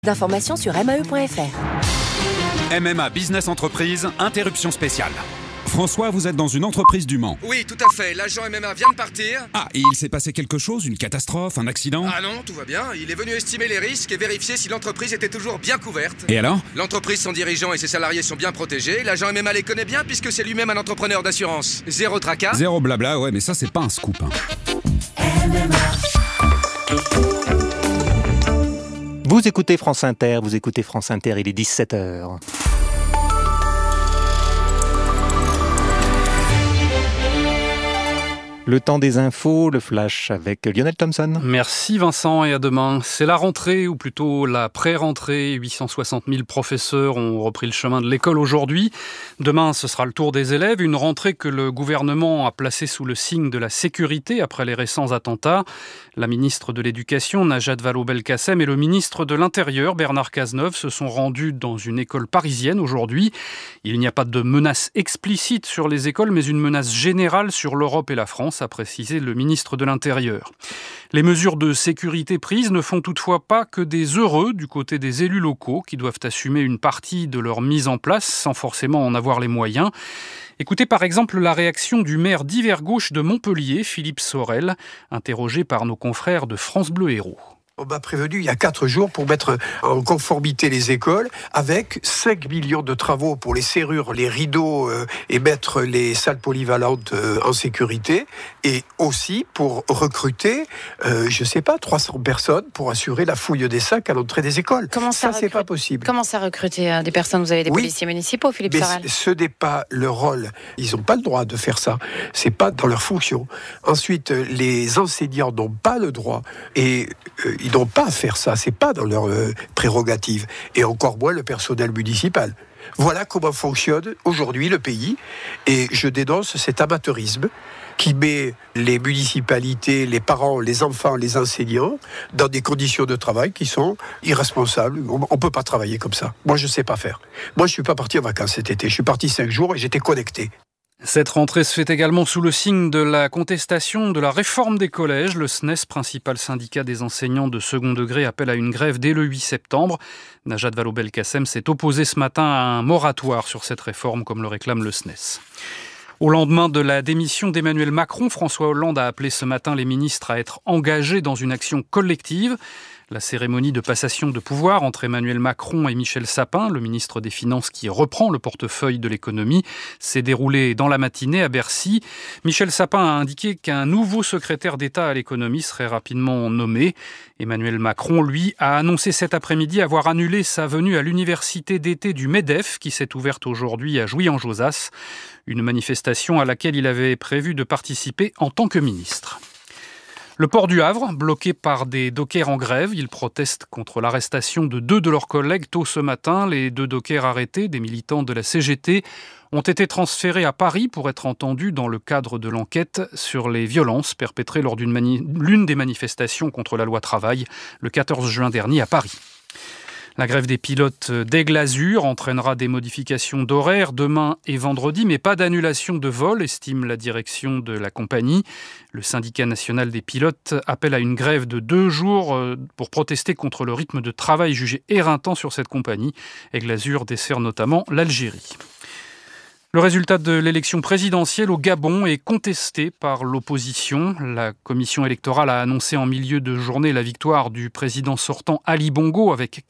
D'informations sur mae.fr. MMA Business Entreprise, interruption spéciale. François, vous êtes dans une entreprise du Mans. Oui, tout à fait. L'agent MMA vient de partir. Ah, et il s'est passé quelque chose? Une catastrophe? Un accident? Ah non, tout va bien. Il est venu estimer les risques et vérifier si l'entreprise était toujours bien couverte. Et alors? L'entreprise, son dirigeant et ses salariés sont bien protégés. L'agent MMA les connaît bien puisque c'est lui-même un entrepreneur d'assurance. Zéro tracas. Zéro blabla, ouais, mais ça, c'est pas un scoop. Vous écoutez France Inter, il est 17h. Le temps des infos, le flash avec Lionel Thompson. Merci Vincent et à demain. C'est la rentrée ou plutôt la pré-rentrée. 860 000 professeurs ont repris le chemin de l'école aujourd'hui. Demain, ce sera le tour des élèves. Une rentrée que le gouvernement a placée sous le signe de la sécurité après les récents attentats. La ministre de l'Éducation, Najat Vallaud-Belkacem, et le ministre de l'Intérieur, Bernard Cazeneuve, se sont rendus dans une école parisienne aujourd'hui. Il n'y a pas de menace explicite sur les écoles, mais une menace générale sur l'Europe et la France, a précisé le ministre de l'Intérieur. Les mesures de sécurité prises ne font toutefois pas que des heureux du côté des élus locaux qui doivent assumer une partie de leur mise en place sans forcément en avoir les moyens. Écoutez par exemple la réaction du maire d'Hiver-Gauche de Montpellier, Philippe Sorel, interrogé par nos confrères de France Bleu Héros. On m'a prévenu il y a 4 jours pour mettre en conformité les écoles avec 5 millions de travaux pour les serrures, les rideaux et mettre les salles polyvalentes en sécurité, et aussi pour recruter, 300 personnes pour assurer la fouille des sacs à l'entrée des écoles. Ça c'est pas possible. Comment ça recruter des personnes? Vous avez des policiers municipaux, Philippe Sorel? Ce n'est pas leur rôle. Ils n'ont pas le droit de faire ça. C'est pas dans leur fonction. Ensuite, les enseignants n'ont pas le droit et ils n'ont pas à faire ça, c'est pas dans leur prérogative, et encore moins le personnel municipal. Voilà comment fonctionne aujourd'hui le pays, et je dénonce cet amateurisme qui met les municipalités, les parents, les enfants, les enseignants dans des conditions de travail qui sont irresponsables. On ne peut pas travailler comme ça. Moi, je ne sais pas faire. Moi, je ne suis pas parti en vacances cet été. Je suis parti 5 jours et j'étais connecté. Cette rentrée se fait également sous le signe de la contestation de la réforme des collèges. Le SNES, principal syndicat des enseignants de second degré, appelle à une grève dès le 8 septembre. Najat Vallaud-Belkacem s'est opposée ce matin à un moratoire sur cette réforme, comme le réclame le SNES. Au lendemain de la démission d'Emmanuel Macron, François Hollande a appelé ce matin les ministres à être engagés dans une action collective. La cérémonie de passation de pouvoir entre Emmanuel Macron et Michel Sapin, le ministre des Finances qui reprend le portefeuille de l'économie, s'est déroulée dans la matinée à Bercy. Michel Sapin a indiqué qu'un nouveau secrétaire d'État à l'économie serait rapidement nommé. Emmanuel Macron, lui, a annoncé cet après-midi avoir annulé sa venue à l'université d'été du MEDEF qui s'est ouverte aujourd'hui à Jouy-en-Josas. Une manifestation à laquelle il avait prévu de participer en tant que ministre. Le port du Havre, bloqué par des dockers en grève, ils protestent contre l'arrestation de 2 de leurs collègues tôt ce matin. Les 2 dockers arrêtés, des militants de la CGT, ont été transférés à Paris pour être entendus dans le cadre de l'enquête sur les violences perpétrées lors l'une des manifestations contre la loi travail le 14 juin dernier à Paris. La grève des pilotes d'Aigle Azur entraînera des modifications d'horaire demain et vendredi, mais pas d'annulation de vol, estime la direction de la compagnie. Le syndicat national des pilotes appelle à une grève de 2 jours pour protester contre le rythme de travail jugé éreintant sur cette compagnie. Aigle Azur dessert notamment l'Algérie. Le résultat de l'élection présidentielle au Gabon est contesté par l'opposition. La commission électorale a annoncé en milieu de journée la victoire du président sortant Ali Bongo avec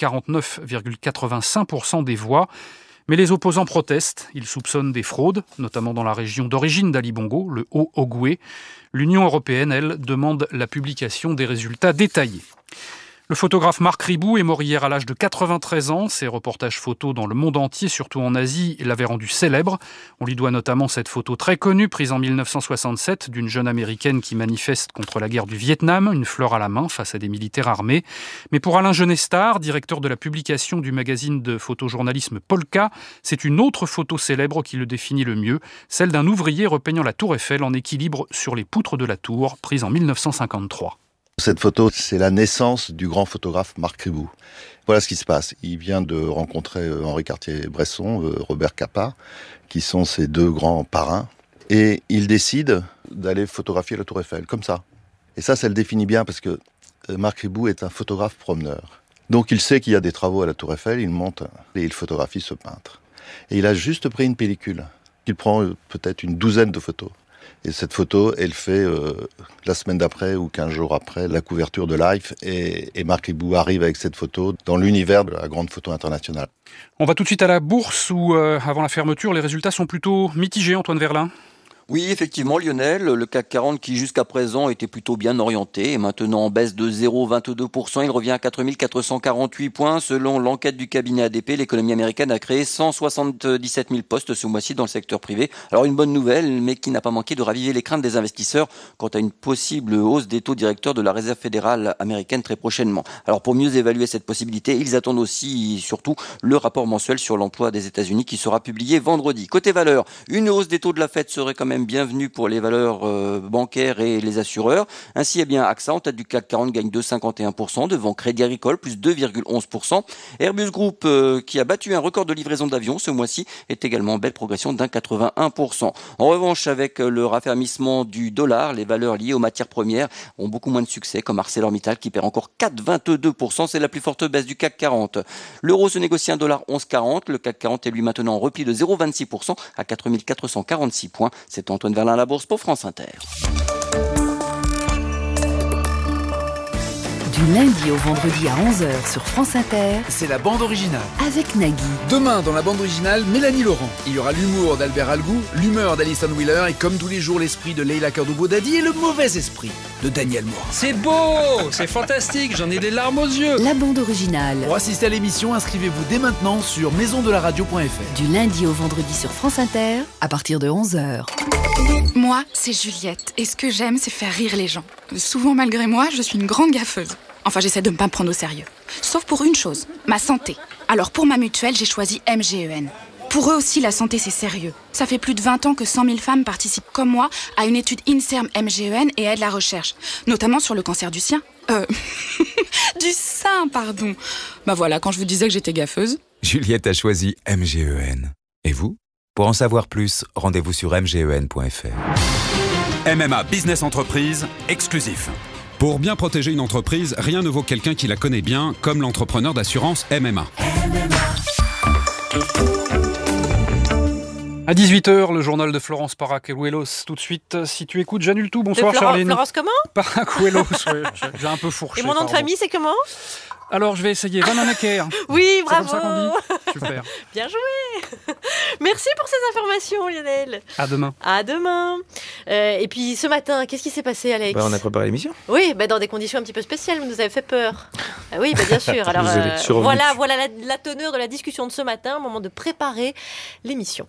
49,85% des voix. Mais les opposants protestent. Ils soupçonnent des fraudes, notamment dans la région d'origine d'Ali Bongo, le Haut-Ogooué. L'Union européenne, elle, demande la publication des résultats détaillés. Le photographe Marc Ribou est mort hier à l'âge de 93 ans. Ses reportages photos dans le monde entier, surtout en Asie, l'avaient rendu célèbre. On lui doit notamment cette photo très connue, prise en 1967, d'une jeune américaine qui manifeste contre la guerre du Vietnam, une fleur à la main face à des militaires armés. Mais pour Alain Genestar, directeur de la publication du magazine de photojournalisme Polka, c'est une autre photo célèbre qui le définit le mieux, celle d'un ouvrier repeignant la tour Eiffel en équilibre sur les poutres de la tour, prise en 1953. Cette photo, c'est la naissance du grand photographe Marc Ribou. Voilà ce qui se passe. Il vient de rencontrer Henri Cartier-Bresson, Robert Capa, qui sont ses 2 grands parrains. Et il décide d'aller photographier la Tour Eiffel, comme ça. Et ça le définit bien parce que Marc Ribou est un photographe promeneur. Donc il sait qu'il y a des travaux à la Tour Eiffel, il monte et il photographie ce peintre. Et il a juste pris une pellicule. Il prend peut-être une douzaine de photos. Et cette photo, elle fait la semaine d'après ou 15 jours après la couverture de Life. Et Marc Ribot arrive avec cette photo dans l'univers de la grande photo internationale. On va tout de suite à la bourse où, avant la fermeture, les résultats sont plutôt mitigés, Antoine Verlin. Oui, effectivement, Lionel, le CAC 40 qui jusqu'à présent était plutôt bien orienté est maintenant en baisse de 0,22%. Il revient à 4 448 points. Selon l'enquête du cabinet ADP, l'économie américaine a créé 177 000 postes ce mois-ci dans le secteur privé. Alors une bonne nouvelle, mais qui n'a pas manqué de raviver les craintes des investisseurs quant à une possible hausse des taux directeurs de la Réserve fédérale américaine très prochainement. Alors pour mieux évaluer cette possibilité, ils attendent aussi surtout le rapport mensuel sur l'emploi des États-Unis qui sera publié vendredi. Côté valeur, une hausse des taux de la Fed serait quand même bienvenue pour les valeurs bancaires et les assureurs. Ainsi, AXA, en tête du CAC 40, gagne 2,51%, devant Crédit Agricole, plus 2,11%. Airbus Group, qui a battu un record de livraison d'avions ce mois-ci, est également en belle progression d'1,81%. En revanche, avec le raffermissement du dollar, les valeurs liées aux matières premières ont beaucoup moins de succès, comme ArcelorMittal, qui perd encore 4,22%. C'est la plus forte baisse du CAC 40. L'euro se négocie $1,1140. Le CAC 40 est lui maintenant en repli de 0,26% à 4 446 points. C'est Antoine Verlin à la Bourse pour France Inter. Du lundi au vendredi à 11h sur France Inter, c'est la bande originale. Avec Nagui. Demain, dans la bande originale, Mélanie Laurent. Il y aura l'humour d'Albert Algou, l'humeur d'Alison Wheeler et comme tous les jours, l'esprit de Leila Kerdoubo-Dadi et le mauvais esprit de Daniel Morin. C'est beau, c'est fantastique, j'en ai des larmes aux yeux. La bande originale. Pour assister à l'émission, inscrivez-vous dès maintenant sur maisondelaradio.fr. Du lundi au vendredi sur France Inter, à partir de 11h. Moi, c'est Juliette et ce que j'aime, c'est faire rire les gens. Souvent, malgré moi, je suis une grande gaffeuse. Enfin, j'essaie de ne pas me prendre au sérieux. Sauf pour une chose, ma santé. Alors pour ma mutuelle, j'ai choisi MGEN. Pour eux aussi, la santé, c'est sérieux. Ça fait plus de 20 ans que 100 000 femmes participent comme moi à une étude INSERM MGEN et aident la recherche. Notamment sur le cancer du sein. Du sein, pardon. Bah voilà, quand je vous disais que j'étais gaffeuse. Juliette a choisi MGEN. Et vous ? Pour en savoir plus, rendez-vous sur mgen.fr. MMA Business Entreprise, exclusif. Pour bien protéger une entreprise, rien ne vaut quelqu'un qui la connaît bien, comme l'entrepreneur d'assurance MMA. À 18h, le journal de Florence Paracuelos. Tout de suite, si tu écoutes, j'annule tout. Bonsoir, Charline. Florence comment ? Paracuelos, ouais, j'ai un peu fourché. Et mon nom de famille, c'est comment ? Alors, je vais essayer. Van Anecker. Oui, bravo. C'est comme ça qu'on dit. Super. Bien joué. Merci pour ces informations, Lionel. À demain. À demain. Et puis, ce matin, qu'est-ce qui s'est passé, Alex ? On a préparé l'émission. Oui, dans des conditions un petit peu spéciales. Vous nous avez fait peur. Oui, bien sûr. Alors, voilà la teneur de la discussion de ce matin, au moment de préparer l'émission.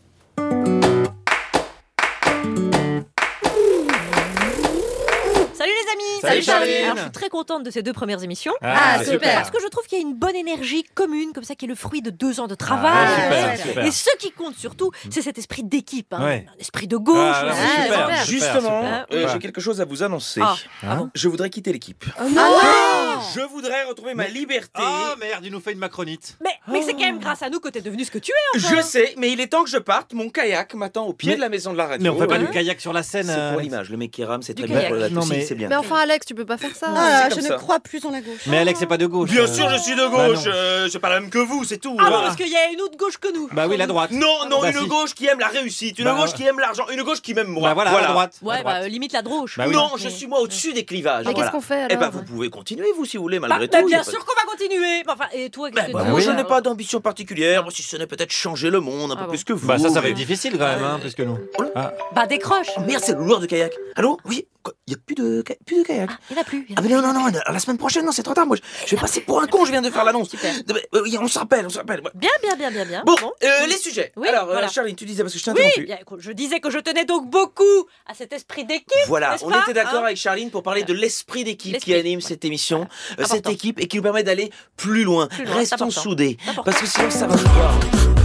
Salut les amis. Salut Charline. Alors, je suis très contente de ces 2 premières émissions. Super. Parce que je trouve qu'il y a une bonne énergie commune, comme ça, qui est le fruit de 2 ans de travail. Super. Et ce qui compte surtout, c'est cet esprit d'équipe, Ouais. un esprit de gauche. Super. Justement, Super. j'ai quelque chose à vous annoncer. Bon. Je voudrais quitter l'équipe. Je voudrais retrouver ma liberté. Oh merde, il nous fait une macronite. Mais c'est quand même grâce à nous que t'es devenu ce que tu es. Je sais, mais il est temps que je parte. Mon kayak m'attend au pied de la maison de la radio. Mais on fait pas du kayak sur la scène. C'est pour l'image. Le mec qui rame, c'est Du très bien pour la kayak. Tossie, c'est bien. Mais enfin, Alex, tu peux pas faire ça. je ne crois plus en la gauche. Mais Alex, c'est pas de gauche. Bien sûr, je suis de gauche. C'est pas la même que vous, c'est tout. Parce qu'il y a une autre gauche que nous. Bah oui, la droite. Non, une si. gauche qui aime la réussite, une gauche qui aime l'argent, une gauche qui m'aime moi. Bah voilà, la droite. Ouais, limite la droche. Bah oui. Non, je suis moi au-dessus des clivages. Mais qu'est-ce qu'on fait alors ? Vous pouvez continuer vous si vous voulez malgré tout. Bien sûr qu'on va continuer. Enfin, et toi, qu'est-ce que tu moi veux je n'ai pas d'ambition particulière, si ce n'est peut-être changer le monde un peu plus que vous. Bah ça va être difficile quand même, plus que nous. Décroche. Oh merde, c'est le loueur de kayak. Allô ? Oui, il y a plus de kayak. Il n'y en a plus. Mais non, la semaine prochaine, non, c'est trop tard. Moi, je vais passer pour un con, je viens de faire l'annonce. Super. Oui, on se rappelle. Bien. Bon, les sujets. Oui, alors, voilà. Charline, tu disais, parce que je t'ai interrompu. Oui, je disais que je tenais donc beaucoup à cet esprit d'équipe. Voilà, n'est-ce on pas, était d'accord avec Charline pour parler de l'esprit d'équipe qui anime cette émission, cette Important. équipe, et qui nous permet d'aller plus loin. Restons c'est soudés, important. parce que sinon ça va nous voir.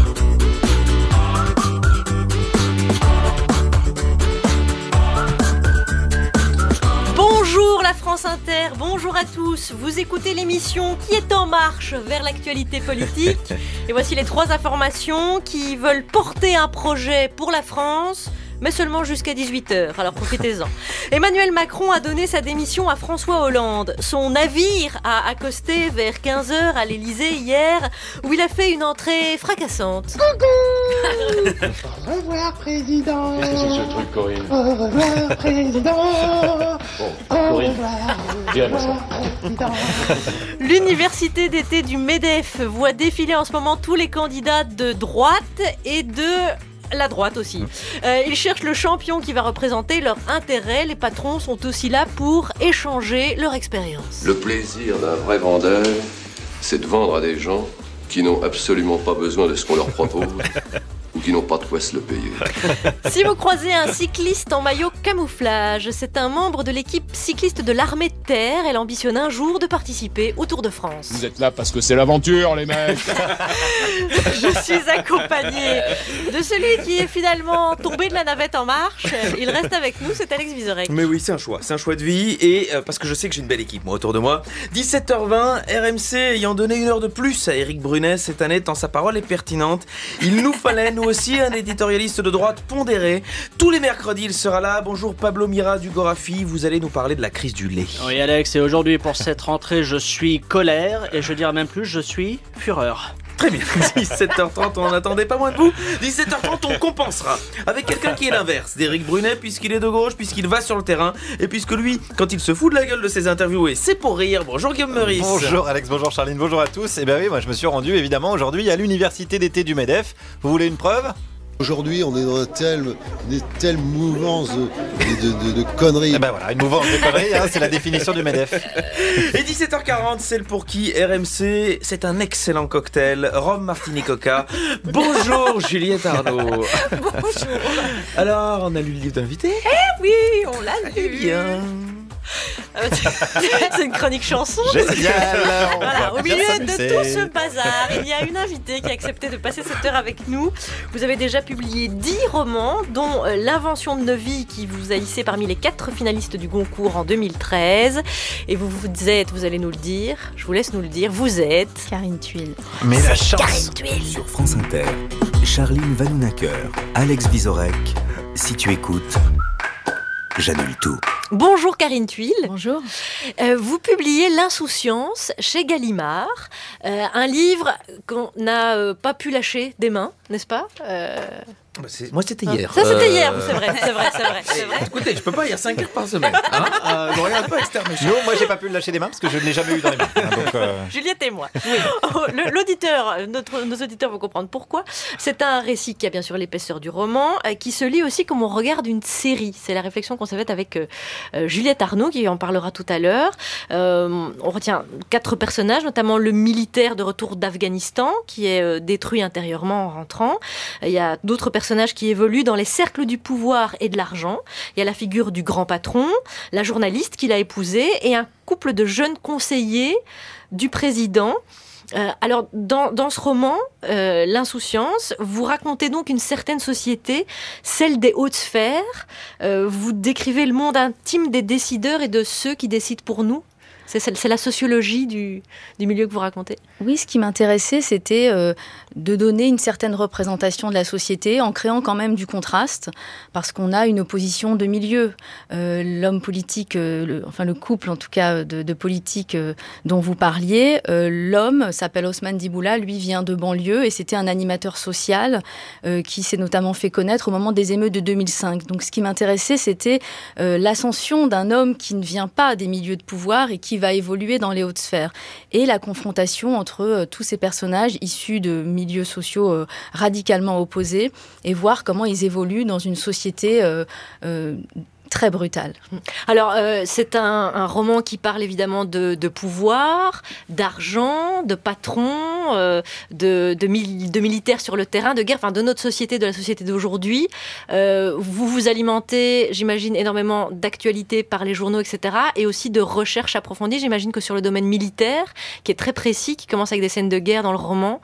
Bonjour la France Inter, bonjour à tous. Vous écoutez l'émission qui est en marche vers l'actualité politique. Et voici les 3 informations qui veulent porter un projet pour la France. mais seulement jusqu'à 18h, alors profitez-en. Emmanuel Macron a donné sa démission à François Hollande. Son navire a accosté vers 15h à l'Elysée hier, où il a fait une entrée fracassante. Coucou. Au revoir, président. Qu'est-ce que c'est que ce truc, Corinne? Au revoir, président. Bon, Corinne, viens, président. L'université d'été du MEDEF voit défiler en ce moment tous les candidats de droite et de la droite aussi. Ils cherchent le champion qui va représenter leur intérêt. Les patrons sont aussi là pour échanger leur expérience. Le plaisir d'un vrai vendeur, c'est de vendre à des gens qui n'ont absolument pas besoin de ce qu'on leur propose ou qui n'ont pas de quoi se le payer. Si vous croisez un cycliste en maillot camouflage, c'est un membre de l'équipe cycliste de l'armée de terre. Elle ambitionne un jour de participer au Tour de France. Vous êtes là parce que c'est l'aventure, les mecs. Je suis accompagnée de celui qui est finalement tombé de la navette en marche. Il reste avec nous, c'est Alex Vizorek. Mais oui, c'est un choix de vie et parce que je sais que j'ai une belle équipe moi autour de moi. 17h20, RMC ayant donné une heure de plus à Éric Brunet cette année tant sa parole est pertinente. Il nous fallait nous aussi un éditorialiste de droite pondéré. Tous les mercredis il sera là. Bonjour Pablo Mira du Gorafi, vous allez nous parler de la crise du lait. Oui Alex, et aujourd'hui pour cette rentrée je suis colère et je dirais même plus je suis fureur. Très bien, 17h30, on n'en attendait pas moins de vous. 17h30, on compensera avec quelqu'un qui est l'inverse d'Éric Brunet, puisqu'il est de gauche, puisqu'il va sur le terrain, et puisque lui, quand il se fout de la gueule de ses interviewés, c'est pour rire. Bonjour Guillaume Meurice. Bonjour Alex, bonjour Charline, bonjour à tous. Et bien oui, moi je me suis rendu évidemment aujourd'hui à l'université d'été du MEDEF. Vous voulez une preuve ? Aujourd'hui, on est dans une telle mouvance de conneries. Eh ben voilà, une mouvance de conneries, hein, c'est la définition du MEDEF. Et 17h40, celle pour qui RMC, c'est un excellent cocktail. Rhum Martini Coca. Bonjour Juliette Arnaud. Bonjour. Alors, on a lu le livre d'invité ? Eh oui, on l'a lu. Eh bien... C'est une chronique chanson. Génial. Voilà, au milieu de tout ce bazar, il y a une invitée qui a accepté de passer cette heure avec nous. Vous avez déjà publié 10 romans, dont L'invention de nos vies, qui vous a hissé parmi les 4 finalistes du Goncourt en 2013. Et vous êtes, vous allez nous le dire, je vous laisse nous le dire, vous êtes Karine Thuil. Mais la chance. Karine Thuil. Sur France Inter, Charline Vanhoenacker, Alex Vizorek. Si tu écoutes, j'annule tout. Bonjour Karine Thuil. Bonjour. Vous publiez L'insouciance chez Gallimard, un livre qu'on n'a pas pu lâcher des mains, n'est-ce pas Moi c'était hier. Ça c'était hier, c'est vrai. Écoutez, je peux pas, il y a 5 heures par semaine. Hein ne regarde pas externe. Non, moi j'ai pas pu le lâcher des mains parce que je ne l'ai jamais eu dans les mains. Donc, Juliette et moi. L'auditeur, nos auditeurs vont comprendre pourquoi. C'est un récit qui a bien sûr l'épaisseur du roman, qui se lit aussi comme on regarde une série. C'est la réflexion qu'on s'est faite avec Juliette Arnaud, qui en parlera tout à l'heure. On retient 4 personnages, notamment le militaire de retour d'Afghanistan, qui est détruit intérieurement en rentrant. Il y a d'autres personnages qui évoluent dans les cercles du pouvoir et de l'argent. Il y a la figure du grand patron, la journaliste qu'il a épousée et un couple de jeunes conseillers du président. Alors, dans ce roman, L'insouciance, vous racontez donc une certaine société, celle des hautes sphères. Vous décrivez le monde intime des décideurs et de ceux qui décident pour nous. C'est la sociologie du milieu que vous racontez. Oui, ce qui m'intéressait, c'était de donner une certaine représentation de la société en créant quand même du contraste, parce qu'on a une opposition de milieu. L'homme politique, le couple en tout cas de politique dont vous parliez, l'homme s'appelle Osman Diboula, lui vient de banlieue et c'était un animateur social qui s'est notamment fait connaître au moment des émeutes de 2005. Donc ce qui m'intéressait, c'était l'ascension d'un homme qui ne vient pas des milieux de pouvoir et qui va évoluer dans les hautes sphères. Et la confrontation entre tous ces personnages issus de milieux sociaux radicalement opposés et voir comment ils évoluent dans une société très brutale. Alors, c'est un roman qui parle évidemment de pouvoir, d'argent, de patrons, de militaires sur le terrain, de guerre, enfin de notre société, de la société d'aujourd'hui. Vous vous alimentez, j'imagine, énormément d'actualités par les journaux, etc. et aussi de recherches approfondies. J'imagine que sur le domaine militaire, qui est très précis, qui commence avec des scènes de guerre dans le roman.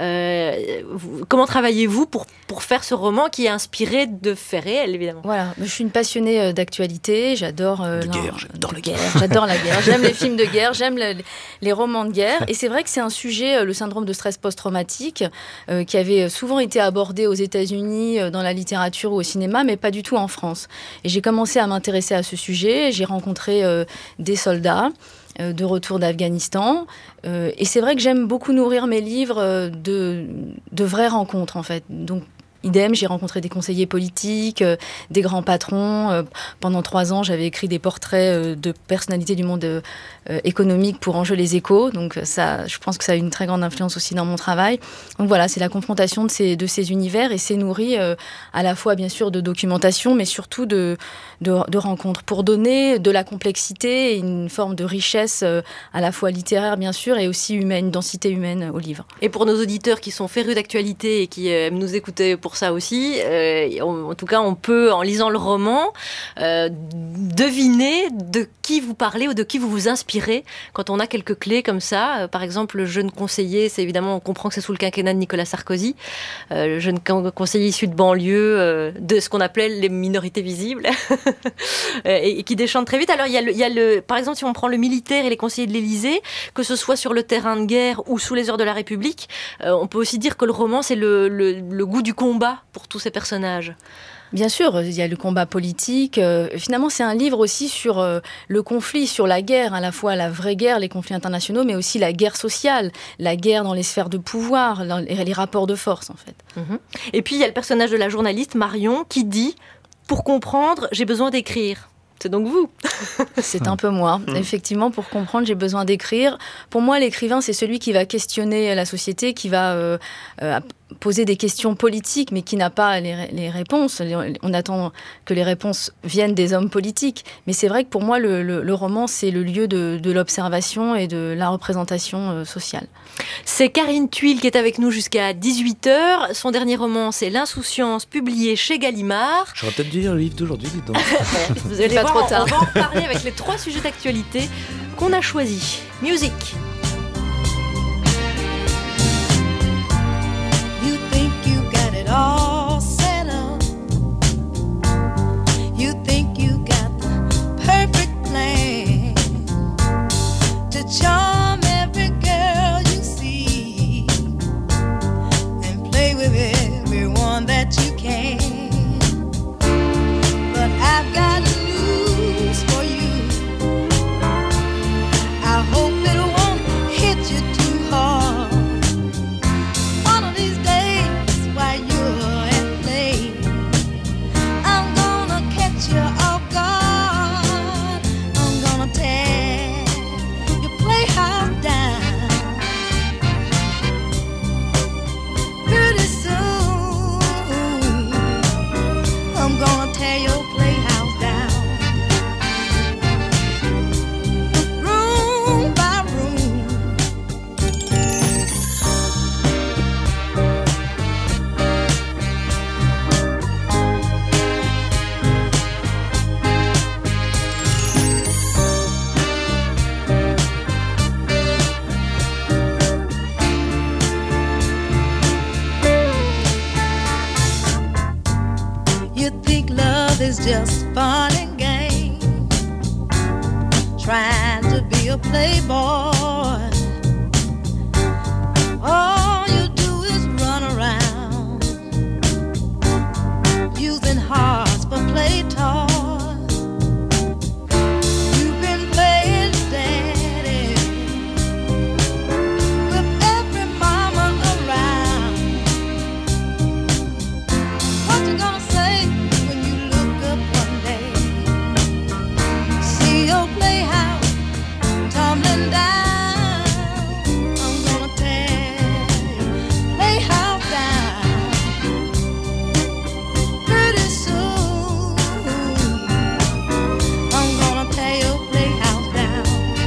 Comment travaillez-vous pour faire ce roman qui est inspiré de faits réels, évidemment? Voilà, je suis une passionnée d'actualité, j'adore la guerre. J'adore la guerre, j'aime les films de guerre, j'aime les romans de guerre, et c'est vrai que c'est un sujet, le syndrome syndrome de stress post-traumatique, qui avait souvent été abordé aux États-Unis dans la littérature ou au cinéma, mais pas du tout en France. Et j'ai commencé à m'intéresser à ce sujet. J'ai rencontré des soldats de retour d'Afghanistan. Et c'est vrai que j'aime beaucoup nourrir mes livres de vraies rencontres, en fait. Donc, idem, j'ai rencontré des conseillers politiques, des grands patrons. Pendant 3 ans, j'avais écrit des portraits de personnalités du monde économique pour Enjeux les Échos. Donc ça, je pense que ça a une très grande influence aussi dans mon travail. Donc voilà, c'est la confrontation de ces univers et c'est nourri à la fois, bien sûr, de documentation, mais surtout de rencontres pour donner de la complexité et une forme de richesse à la fois littéraire, bien sûr, et aussi humaine, une densité humaine au livre. Et pour nos auditeurs qui sont férus d'actualité et qui aiment nous écouter pour ça aussi, en tout cas, on peut, en lisant le roman, deviner de qui vous parlez ou de qui vous vous inspirez quand on a quelques clés comme ça. Par exemple, le jeune conseiller, c'est évidemment, on comprend que c'est sous le quinquennat de Nicolas Sarkozy, le jeune conseiller issu de banlieue, de ce qu'on appelait les minorités visibles, et qui déchante très vite. Alors, il y a par exemple, si on prend le militaire et les conseillers de l'Élysée, que ce soit sur le terrain de guerre ou sous les heures de la République, on peut aussi dire que le roman, c'est le goût du combat pour tous ces personnages. Bien sûr, il y a le combat politique. Finalement, c'est un livre aussi sur le conflit, sur la guerre, à la fois la vraie guerre, les conflits internationaux, mais aussi la guerre sociale, la guerre dans les sphères de pouvoir, les rapports de force, en fait. Et puis, il y a le personnage de la journaliste, Marion, qui dit « Pour comprendre, j'ai besoin d'écrire ». C'est donc vous. C'est un peu moi. Effectivement, pour comprendre, j'ai besoin d'écrire. Pour moi, l'écrivain, c'est celui qui va questionner la société, qui va poser des questions politiques, mais qui n'a pas les réponses. On attend que les réponses viennent des hommes politiques. Mais c'est vrai que pour moi, le roman, c'est le lieu de l'observation et de la représentation sociale. C'est Karine Thuil qui est avec nous jusqu'à 18h. Son dernier roman, c'est L'Insouciance, publié chez Gallimard. J'aurais peut-être dû lire le livre d'aujourd'hui, dis donc. Vous allez voir, on va en parler avec les 3 sujets d'actualité qu'on a choisis. Musique. You think you got it all set up. You think you got the perfect plan to charm every girl you see and play with everyone that you can. But I've got news for you. I hope it won't hit you too hard. One of these days while you're at play, I'm gonna catch you off guard. I'm gonna tear your playhouse down. Pretty soon, I'm gonna tear your playhouse down. Room by room. You think love is just fun and games, trying to be a playboy. All you do is run around, using hearts for play toys. You've been playing daddy with every mama around. What you gonna say when you look up one day, see your playhouse tumbling down? I'm gonna tear your playhouse down. Pretty soon, I'm gonna tear your playhouse down.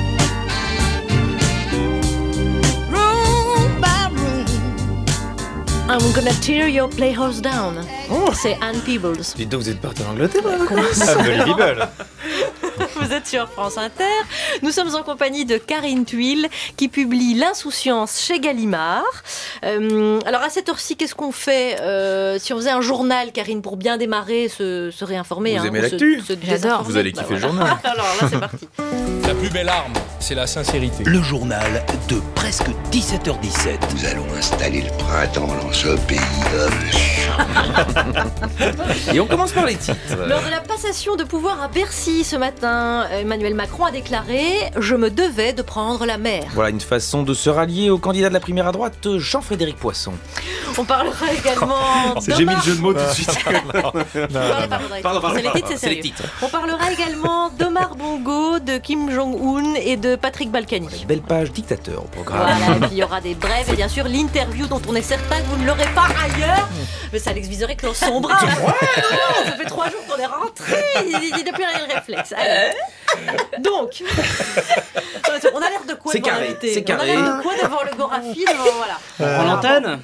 Room by room. I'm gonna tear your playhouse down. C'est Anne Peebles. Dites donc, vous êtes parti en Angleterre, là, Unbelievable. Vous êtes sur France Inter. Nous sommes en compagnie de Karine Thuil qui publie L'Insouciance chez Gallimard. Alors à cette heure-ci, qu'est-ce qu'on fait si on faisait un journal, Karine, pour bien démarrer, se réinformer. Vous aimez l'actu? J'adore. Vous allez kiffer le journal. Alors là, c'est parti. La plus belle arme, c'est la sincérité. Le journal de presque 17h17. Nous allons installer le printemps dans ce pays Et on commence par les titres. Lors de la passation de pouvoir à Bercy ce matin, Emmanuel Macron a déclaré « Je me devais de prendre la mer ». Voilà une façon de se rallier au candidat de la primaire à droite, Jean-Frédéric Poisson. On parlera également J'ai mis le jeu de mots tout de suite. Pardon, c'est les titres, c'est sérieux. On parlera également d'Omar Bongo, de Kim Jong-un et de Patrick Balkany. Une belle page dictateur au programme. Voilà, et puis il y aura des brèves et bien sûr l'interview dont on est certain que vous ne l'aurez pas ailleurs. Mais c'est Alex Vizorek qui lance son bras. Ça fait 3 jours qu'on est rentré. Il n'a plus rien le réflexe. Allez. Donc, on a l'air de quoi c'est devant carré, l'invité? c'est carré. On a l'air de quoi devant le Gorafi voilà. En antenne.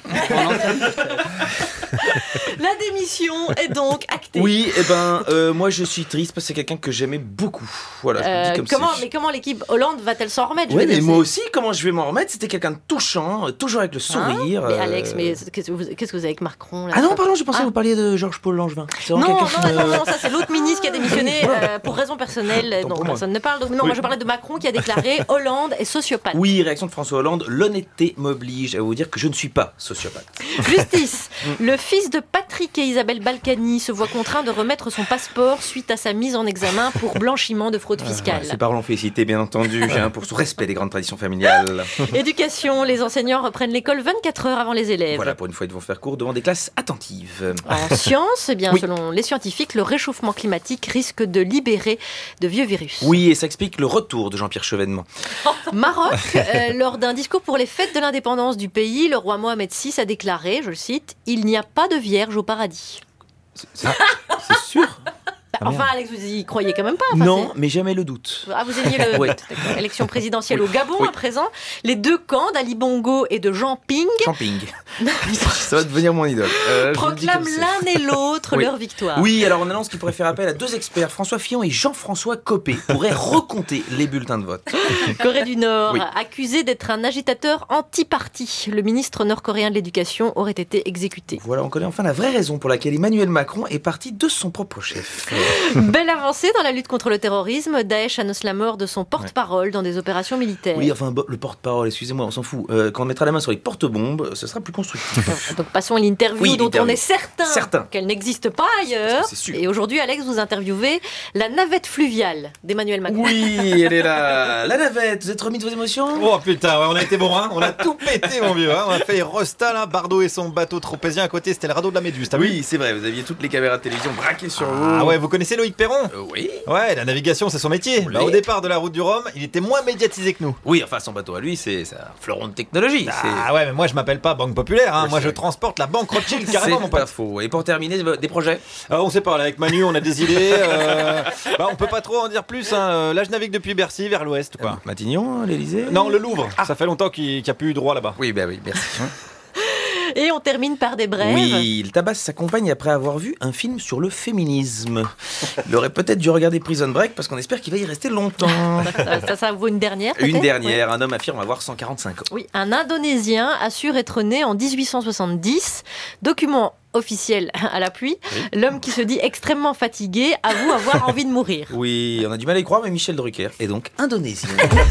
La démission est donc actée. Oui, moi je suis triste parce que c'est quelqu'un que j'aimais beaucoup. Voilà, je le dis comme mais comment l'équipe Hollande va-t-elle s'en remettre? Oui, mais moi aussi, comment je vais m'en remettre? C'était quelqu'un de touchant, toujours avec le sourire. Mais Alex, qu'est-ce que vous avez avec Macron là? Ah non, pardon, je pensais que vous parliez de Georges-Paul Langevin. Non, ça c'est l'autre ministre qui a démissionné pour raison personnelle dont personne ne parle. Donc, non, moi je parlais de Macron qui a déclaré Hollande est sociopathe. Oui, réaction de François Hollande, l'honnêteté m'oblige à vous dire que je ne suis pas sociopathe. Justice. Le fils de Patrick et Isabelle Balkany se voit contraint de remettre son passeport suite à sa mise en examen pour blanchiment de fraude fiscale. Ses parents l'ont félicité, bien entendu, pour son respect des grandes traditions familiales. Éducation. Les enseignants reprennent l'école 24 heures avant les élèves. Voilà, pour une fois, ils vont faire cours devant des classes attentives. En sciences, selon les scientifiques, le réchauffement climatique risque de libérer de vieux virus. Oui, et ça explique le retour de Jean-Pierre Chevènement. Maroc, lors d'un discours pour les fêtes de l'indépendance du pays, le roi Mohamed VI a déclaré, je le cite, « Il n'y a pas de vierge au paradis ». C'est sûr? Enfin, Alex, vous y croyez quand même pas? Non, mais jamais le doute. Ah, vous aimiez le doute. Élection présidentielle au Gabon à présent. Les deux camps d'Ali Bongo et de Jean Ping. Ça va devenir mon idole. Proclament l'un et l'autre leur victoire. Oui, alors on annonce qu'il pourrait faire appel à 2 experts, François Fillon et Jean-François Copé, pourraient recompter les bulletins de vote. Corée du Nord, accusé d'être un agitateur anti-parti. Le ministre nord-coréen de l'Éducation aurait été exécuté. Voilà, on connaît enfin la vraie raison pour laquelle Emmanuel Macron est parti de son propre chef. Belle avancée dans la lutte contre le terrorisme. Daesh annonce la mort de son porte-parole dans des opérations militaires. Oui, enfin, le porte-parole, excusez-moi, on s'en fout. Quand on mettra la main sur les porte-bombes, ce sera plus constructif. Donc passons à l'interview dont on est certain qu'elle n'existe pas ailleurs. Et aujourd'hui, Alex, vous interviewez la navette fluviale d'Emmanuel Macron. Oui, elle est là. La navette, vous êtes remis de vos émotions? Oh putain, on a été bon, hein. On a tout pété, mon vieux. Hein. On a fait Rostal, Bardot et son bateau tropézien à côté, c'était le radeau de la Méduse. Oui, c'est vrai, vous aviez toutes les caméras de télévision braquées sur vous. Ah ouais, vous connaissez Loïc Perron? Oui. Ouais, la navigation, c'est son métier. Au départ de la route du Rhum, il était moins médiatisé que nous. Oui, enfin, son bateau à lui, c'est un fleuron de technologie. Ah ouais, mais moi, je m'appelle pas Banque Populaire. Hein. Moi, je transporte la banque Rothschild carrément, mon pote. C'est pas faux. Et pour terminer, des projets? On sait pas, là, avec Manu, on a des idées. On peut pas trop en dire plus. Hein. Là, je navigue depuis Bercy, vers l'ouest, quoi. Matignon, l'Elysée? Non, le Louvre. Ça fait longtemps qu'il n'y a plus eu droit là-bas. Oui, oui, merci. Et on termine par des brèves. Oui, il tabasse sa compagne après avoir vu un film sur le féminisme. Il aurait peut-être dû regarder Prison Break parce qu'on espère qu'il va y rester longtemps. Ça vaut une dernière peut-être? Une dernière, un homme affirme avoir 145 ans. Oui, un Indonésien assure être né en 1870. Document officiel à l'appui. L'homme qui se dit extrêmement fatigué avoue avoir envie de mourir. Oui, on a du mal à y croire, mais Michel Drucker est donc indonésien.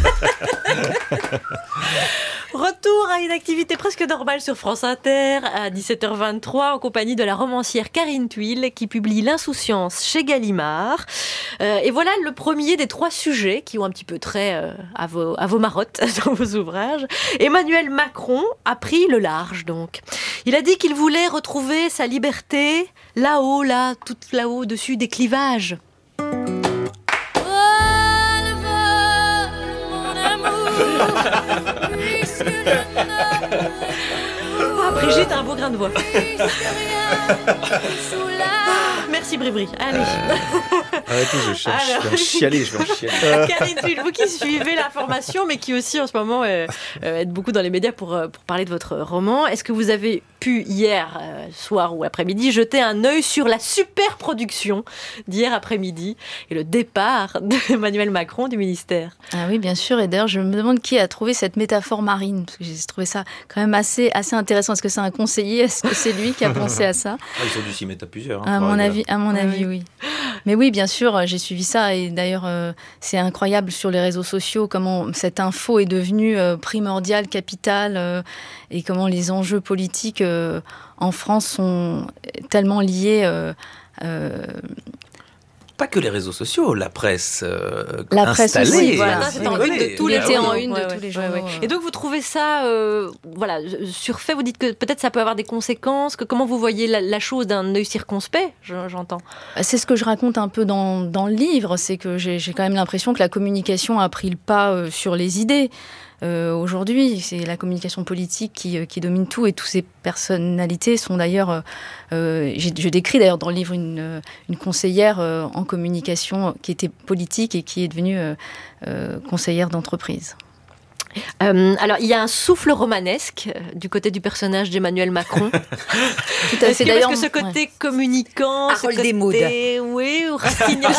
Retour à une activité presque normale sur France Inter à 17h23 en compagnie de la romancière Karine Thuil qui publie L'Insouciance chez Gallimard. Et voilà le premier des 3 sujets qui ont un petit peu trait à vos marottes dans vos ouvrages. Emmanuel Macron a pris le large donc. Il a dit qu'il voulait retrouver sa liberté là-haut, là, tout là-haut, dessus des clivages. Brigitte a un beau grain de voix. Merci Bribri. Allez. Arrêtez, je cherche. Je vais en chialer. Karine Thuil, vous qui suivez l'information, mais qui aussi en ce moment êtes beaucoup dans les médias pour parler de votre roman, est-ce que vous avez pu hier soir ou après-midi jeter un œil sur la super production d'hier après-midi et le départ d'Emmanuel Macron du ministère? Ah oui, bien sûr. Et d'ailleurs, je me demande qui a trouvé cette métaphore marine, parce que j'ai trouvé ça quand même assez intéressant. Est-ce que c'est un conseiller? Est-ce que c'est lui qui a pensé à ça? Ils ont dû s'y mettre à plusieurs. À mon avis, oui. Mais oui, bien sûr, j'ai suivi ça et d'ailleurs c'est incroyable sur les réseaux sociaux comment cette info est devenue primordiale, capitale et comment les enjeux politiques en France sont tellement liés. Pas que les réseaux sociaux, la presse installée. Aussi, voilà. C'est en une de tous les jours. Tous les jours. Et donc vous trouvez ça surfait, vous dites que peut-être ça peut avoir des conséquences, comment vous voyez la chose d'un œil circonspect, j'entends. C'est ce que je raconte un peu dans le livre, c'est que j'ai quand même l'impression que la communication a pris le pas sur les idées. Aujourd'hui, c'est la communication politique qui domine tout et toutes ces personnalités sont d'ailleurs... je décris d'ailleurs dans le livre une conseillère en communication qui était politique et qui est devenue conseillère d'entreprise. Alors, il y a un souffle romanesque du côté du personnage d'Emmanuel Macron. Tout à fait. D'ailleurs, parce que ce côté communicant, ce côté... des modes. Oui, ou Rastignac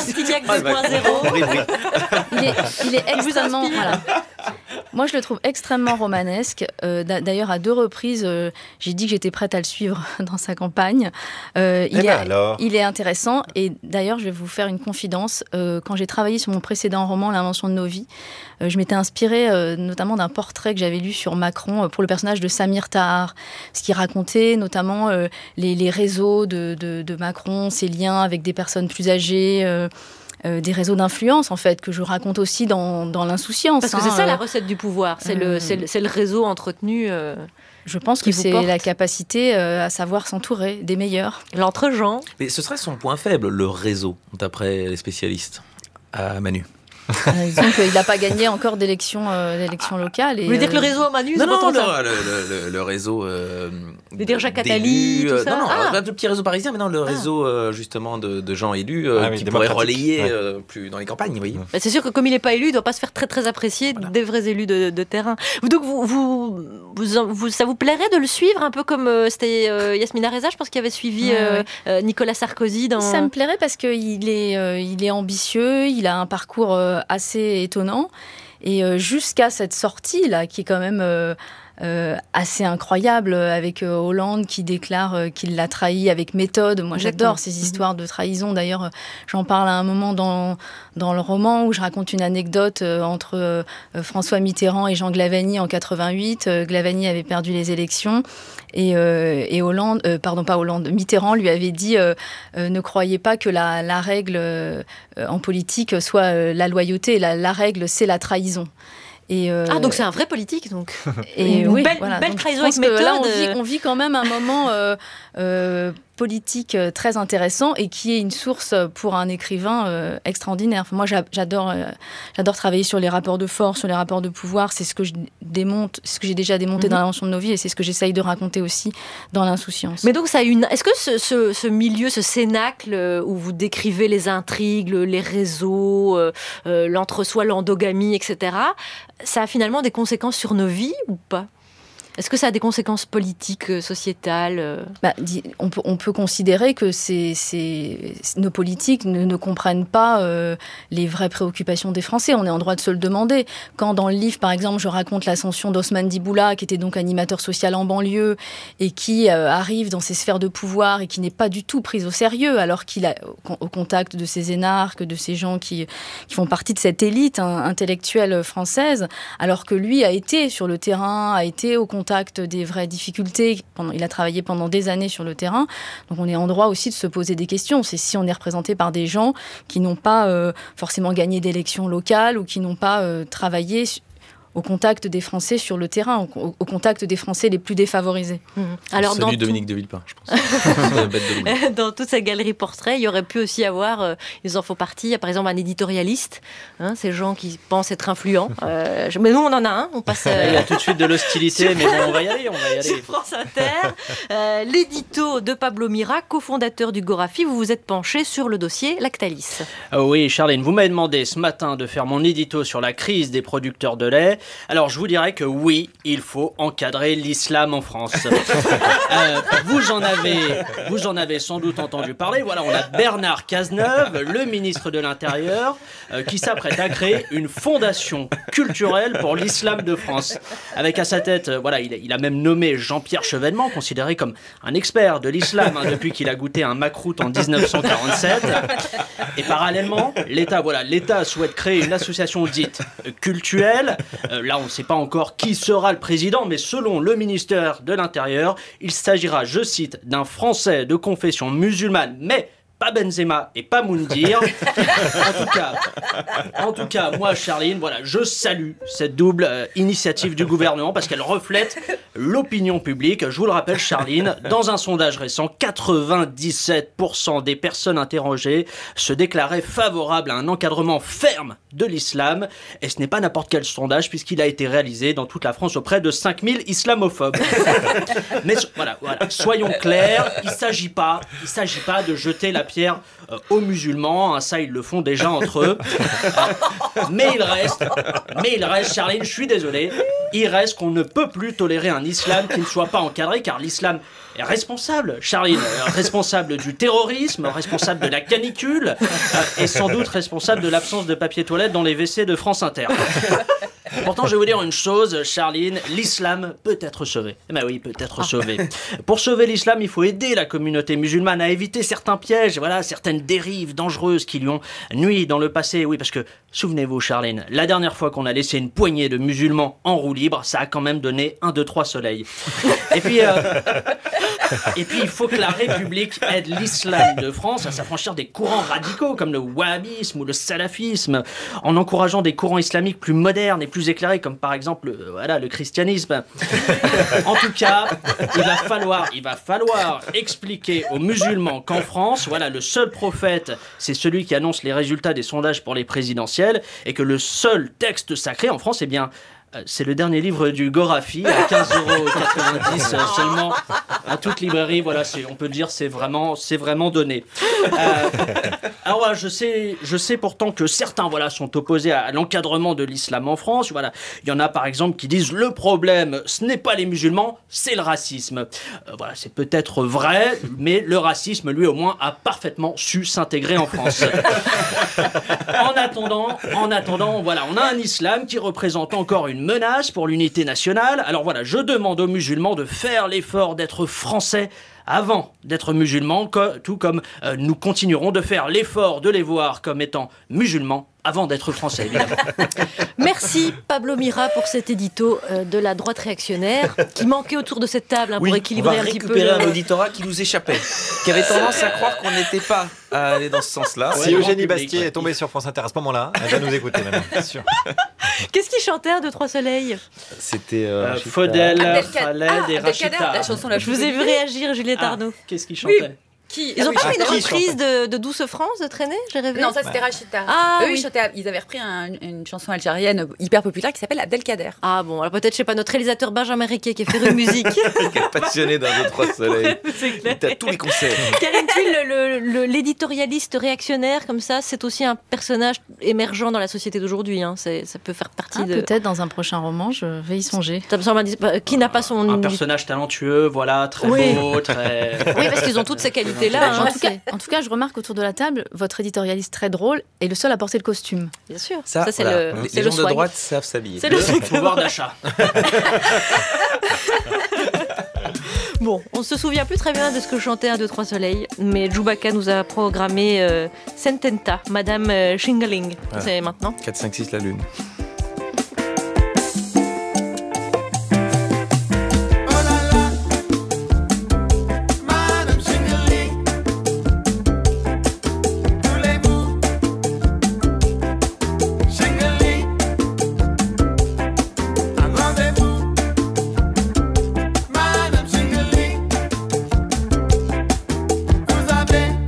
2.0. Il est extrêmement... Voilà. Moi, je le trouve extrêmement romanesque. D'ailleurs, à 2 reprises, j'ai dit que j'étais prête à le suivre dans sa campagne. Il est intéressant. Et d'ailleurs, je vais vous faire une confidence. Quand j'ai travaillé sur mon précédent roman, L'invention de nos vies, je m'étais inspirée notamment d'un portrait que j'avais lu sur Macron pour le personnage de Samir Tahar, ce qui racontait notamment les réseaux de Macron, ses liens avec des personnes plus âgées, des réseaux d'influence en fait, que je raconte aussi dans L'insouciance. Parce que c'est ça la recette du pouvoir, c'est le réseau entretenu. Je pense que c'est la capacité à savoir s'entourer des meilleurs. L'entre-gens. Mais ce serait son point faible, le réseau, d'après les spécialistes, à Manu. Disons qu'il n'a pas gagné encore d'élections locales. Vous voulez dire que le réseau à Manu, non, le réseau. Vous voulez dire Jacques Attali, tout ça. Un petit réseau parisien, mais non, le réseau justement de gens élus qui pourraient relayer plus dans les campagnes, vous voyez. Bah, c'est sûr que comme il n'est pas élu, il ne doit pas se faire très très apprécier des vrais élus de terrain. Donc ça vous plairait de le suivre un peu comme c'était Yasmina Reza, je pense, qui avait suivi Nicolas Sarkozy dans... Ça me plairait parce qu'il est ambitieux, il a un parcours assez étonnant et jusqu'à cette sortie là qui est quand même assez incroyable avec Hollande qui déclare qu'il l'a trahi avec méthode. Moi j'adore ces histoires de trahison, d'ailleurs j'en parle à un moment dans le roman où je raconte une anecdote entre François Mitterrand et Jean Glavany en 88. Glavany avait perdu les élections et Mitterrand lui avait dit ne croyez pas que la règle en politique soit la loyauté, la règle c'est la trahison. Donc c'est un vrai politique donc. Et une belle trahison avec méthode. Là on vit quand même un moment politique très intéressant et qui est une source pour un écrivain extraordinaire. Moi j'adore travailler sur les rapports de force, sur les rapports de pouvoir. C'est ce que je démonte, ce que j'ai déjà démonté dans L'invention de nos vies et c'est ce que j'essaye de raconter aussi dans L'insouciance. Mais donc est-ce que ce milieu, ce cénacle où vous décrivez les intrigues, les réseaux, l'entre-soi, l'endogamie, etc., ça a finalement des conséquences sur nos vies ou pas ? Est-ce que ça a des conséquences politiques, sociétales ? On peut considérer que nos politiques ne comprennent pas les vraies préoccupations des Français. On est en droit de se le demander. Quand dans le livre, par exemple, je raconte l'ascension d'Osman Diboula, qui était donc animateur social en banlieue et qui arrive dans ces sphères de pouvoir et qui n'est pas du tout pris au sérieux, alors qu'il est au contact de ces énarques, de ces gens qui font partie de cette élite intellectuelle française, alors que lui a été sur le terrain, a été au contact des vraies difficultés. Il a travaillé pendant des années sur le terrain. Donc on est en droit aussi de se poser des questions. C'est si on est représenté par des gens qui n'ont pas forcément gagné d'élections locales ou qui n'ont pas travaillé au contact des Français sur le terrain, au contact des Français les plus défavorisés. Alors, salut Dominique de Villepin, je pense. Dans toute cette galerie portrait, il y aurait pu aussi avoir, ils en font partie, il y a par exemple un éditorialiste, ces gens qui pensent être influents. Mais nous, on en a un, on passe... Il y a tout de suite de l'hostilité, mais bon, on va y aller. Sur France Inter, l'édito de Pablo Mira, cofondateur du Gorafi, vous vous êtes penché sur le dossier Lactalis. Oui, Charline, vous m'avez demandé ce matin de faire mon édito sur la crise des producteurs de lait. Alors je vous dirais que oui, il faut encadrer l'islam en France. Vous en avez sans doute entendu parler. Voilà, on a Bernard Cazeneuve, le ministre de l'Intérieur, qui s'apprête à créer une fondation culturelle pour l'islam de France. Avec à sa tête, il a même nommé Jean-Pierre Chevènement, considéré comme un expert de l'islam depuis qu'il a goûté un makrout en 1947. Et parallèlement, l'État souhaite créer une association dite cultuelle. Là, on ne sait pas encore qui sera le président, mais selon le ministère de l'Intérieur, il s'agira, je cite, d'un Français de confession musulmane, mais pas Benzema et pas Moundir. En tout cas, moi, Charline, je salue cette double initiative du gouvernement parce qu'elle reflète l'opinion publique. Je vous le rappelle, Charline, dans un sondage récent, 97% des personnes interrogées se déclaraient favorables à un encadrement ferme de l'islam. Et ce n'est pas n'importe quel sondage puisqu'il a été réalisé dans toute la France auprès de 5000 islamophobes. Mais soyons clairs, il ne s'agit pas de jeter la pierre aux musulmans, ça ils le font déjà entre eux. Mais il reste, Charline, je suis désolé, il reste qu'on ne peut plus tolérer un islam qui ne soit pas encadré, car l'islam est responsable, Charline, responsable du terrorisme, responsable de la canicule, et sans doute responsable de l'absence de papier toilette dans les WC de France Inter. Pourtant, je vais vous dire une chose, Charline, l'islam peut être sauvé. Ben oui, peut être sauvé. Pour sauver l'islam, il faut aider la communauté musulmane à éviter certains pièges, certaines dérives dangereuses qui lui ont nui dans le passé. Oui, parce que, souvenez-vous, Charline, la dernière fois qu'on a laissé une poignée de musulmans en roue libre, ça a quand même donné 1, 2, 3 soleils. Et puis, il faut que la République aide l'islam de France à s'affranchir des courants radicaux, comme le wahhabisme ou le salafisme, en encourageant des courants islamiques plus modernes et plus éclairés, comme par exemple le christianisme. En tout cas, il va falloir expliquer aux musulmans qu'en France, le seul prophète, c'est celui qui annonce les résultats des sondages pour les présidentielles, et que le seul texte sacré en France, c'est le dernier livre du Gorafi à 15,90€ seulement à toute librairie. On peut dire c'est vraiment donné. Alors je sais pourtant que certains sont opposés à l'encadrement de l'islam en France. Il y en a par exemple qui disent le problème ce n'est pas les musulmans, c'est le racisme. C'est peut-être vrai, mais le racisme lui au moins a parfaitement su s'intégrer en France. En attendant, on a un islam qui représente encore une menace pour l'unité nationale. Alors je demande aux musulmans de faire l'effort d'être français avant d'être musulmans, tout comme nous continuerons de faire l'effort de les voir comme étant musulmans avant d'être français, évidemment. Merci Pablo Mira pour cet édito de la droite réactionnaire qui manquait autour de cette table pour équilibrer un petit peu. On va récupérer un auditorat qui nous échappait, qui avait tendance à croire qu'on n'était pas à aller dans ce sens-là. Si Eugénie Bastier est tombée sur France Inter à ce moment-là, elle va nous écouter maintenant, bien sûr. Qu'est-ce qu'il chantait, 1, 2, 3 soleils? C'était Faudel, Khaled et Rachida. La chanson je vous ai vu réagir, Juliette Arnaud. Qu'est-ce qu'il chantait? Ils ont pas fait une reprise de Douce France de Traîner, j'ai rêvé. Non, ça c'était Rachida. Ils avaient repris une chanson algérienne hyper populaire qui s'appelle Abdelkader. Ah bon, alors peut-être, je sais pas, notre réalisateur Benjamin Riquet qui est féru de musique. Qui est passionné d'un 2, 3 soleils. Il t'a tous les concerts. Karine Thuil, l'éditorialiste réactionnaire comme ça, c'est aussi un personnage émergent dans la société d'aujourd'hui. Ça peut faire partie de... Peut-être dans un prochain roman, je vais y songer. Qui n'a pas son... Un personnage talentueux, très beau, très... Oui, parce qu'ils ont toutes ces qualités. En tout cas, je remarque autour de la table, votre éditorialiste très drôle est le seul à porter le costume. Bien sûr. Ça c'est les gens de droite savent s'habiller. C'est le pouvoir d'achat. Bon, on se souvient plus très bien de ce que chantait 1, 2, 3 soleils, mais Chewbacca nous a programmé Sententa, Madame Shingling. C'est maintenant. 4, 5, 6 la lune.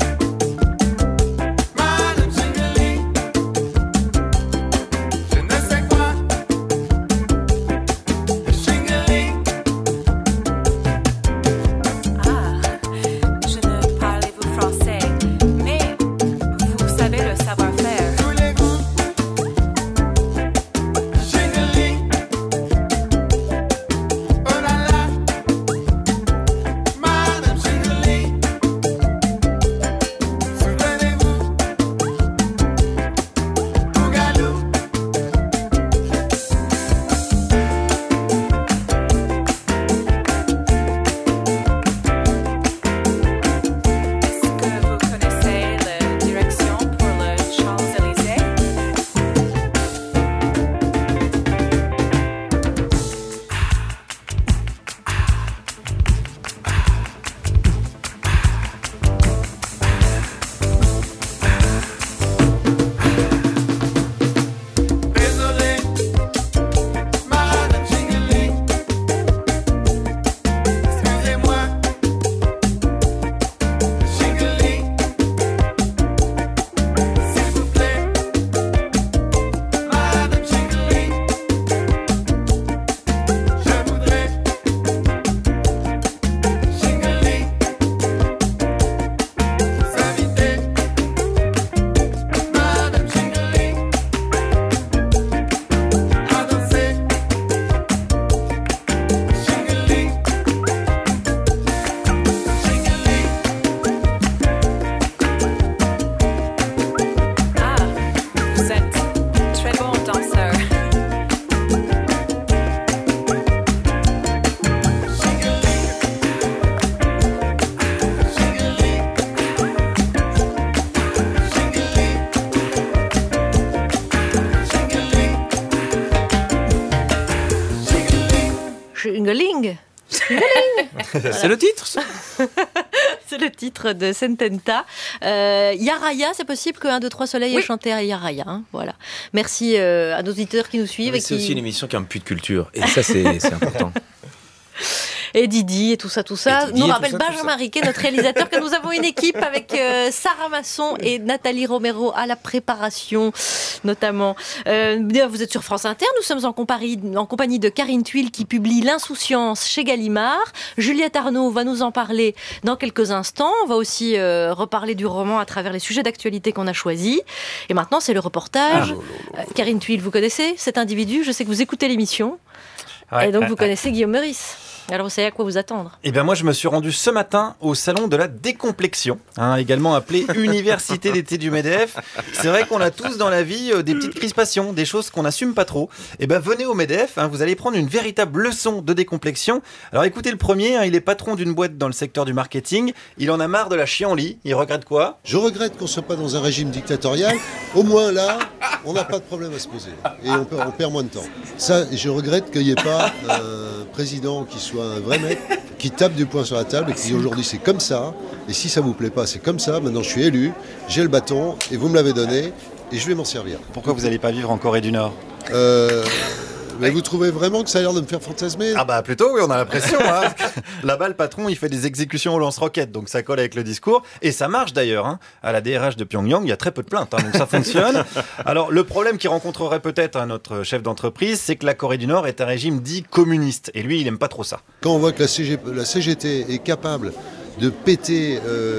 Je ne C'est le titre. C'est le titre de Sententa. Yaraya, c'est possible que 1, 2, 3 Soleil ait chanté à Yaraya. Hein, voilà. Merci à nos auditeurs qui nous suivent. C'est aussi une émission qui a un puits de culture. Et ça, c'est important. Et Didi et tout ça, nous rappelle Benjamin Riquet, notre réalisateur, que nous avons une équipe avec Sarah Masson et Nathalie Romero à la préparation, notamment. Vous êtes sur France Inter, nous sommes en compagnie de Karine Thuil qui publie L'Insouciance chez Gallimard. Juliette Arnaud va nous en parler dans quelques instants. On va aussi reparler du roman à travers les sujets d'actualité qu'on a choisis. Et maintenant, c'est le reportage. Karine Thuil, vous connaissez cet individu? Je sais que vous écoutez l'émission. Ouais, et donc, vous connaissez Guillaume Meurice. Alors, vous savez à quoi vous attendre? Eh bien, moi, je me suis rendu ce matin au salon de la décomplexion, également appelé Université d'été du MEDEF. C'est vrai qu'on a tous dans la vie des petites crispations, des choses qu'on n'assume pas trop. Eh bien, venez au MEDEF, vous allez prendre une véritable leçon de décomplexion. Alors, écoutez le premier, il est patron d'une boîte dans le secteur du marketing. Il en a marre de la chienlit. Il regrette quoi? Je regrette qu'on ne soit pas dans un régime dictatorial. Au moins, là, on n'a pas de problème à se poser. Et on perd moins de temps. Ça, je regrette qu'il n'y ait pas un président qui soit un vrai mec, qui tape du poing sur la table et qui dit aujourd'hui c'est comme ça, et si ça vous plaît pas c'est comme ça, maintenant je suis élu, j'ai le bâton et vous me l'avez donné et je vais m'en servir. Pourquoi vous n'allez pas vivre en Corée du Nord? Mais vous trouvez vraiment que ça a l'air de me faire fantasmer? Ah bah plutôt, oui, on a l'impression. Là-bas, le patron, il fait des exécutions au lance-roquettes, donc ça colle avec le discours. Et ça marche d'ailleurs. À la DRH de Pyongyang, il y a très peu de plaintes, donc ça fonctionne. Alors, le problème qu'il rencontrerait peut-être notre chef d'entreprise, c'est que la Corée du Nord est un régime dit communiste. Et lui, il n'aime pas trop ça. Quand on voit que la CGT est capable de péter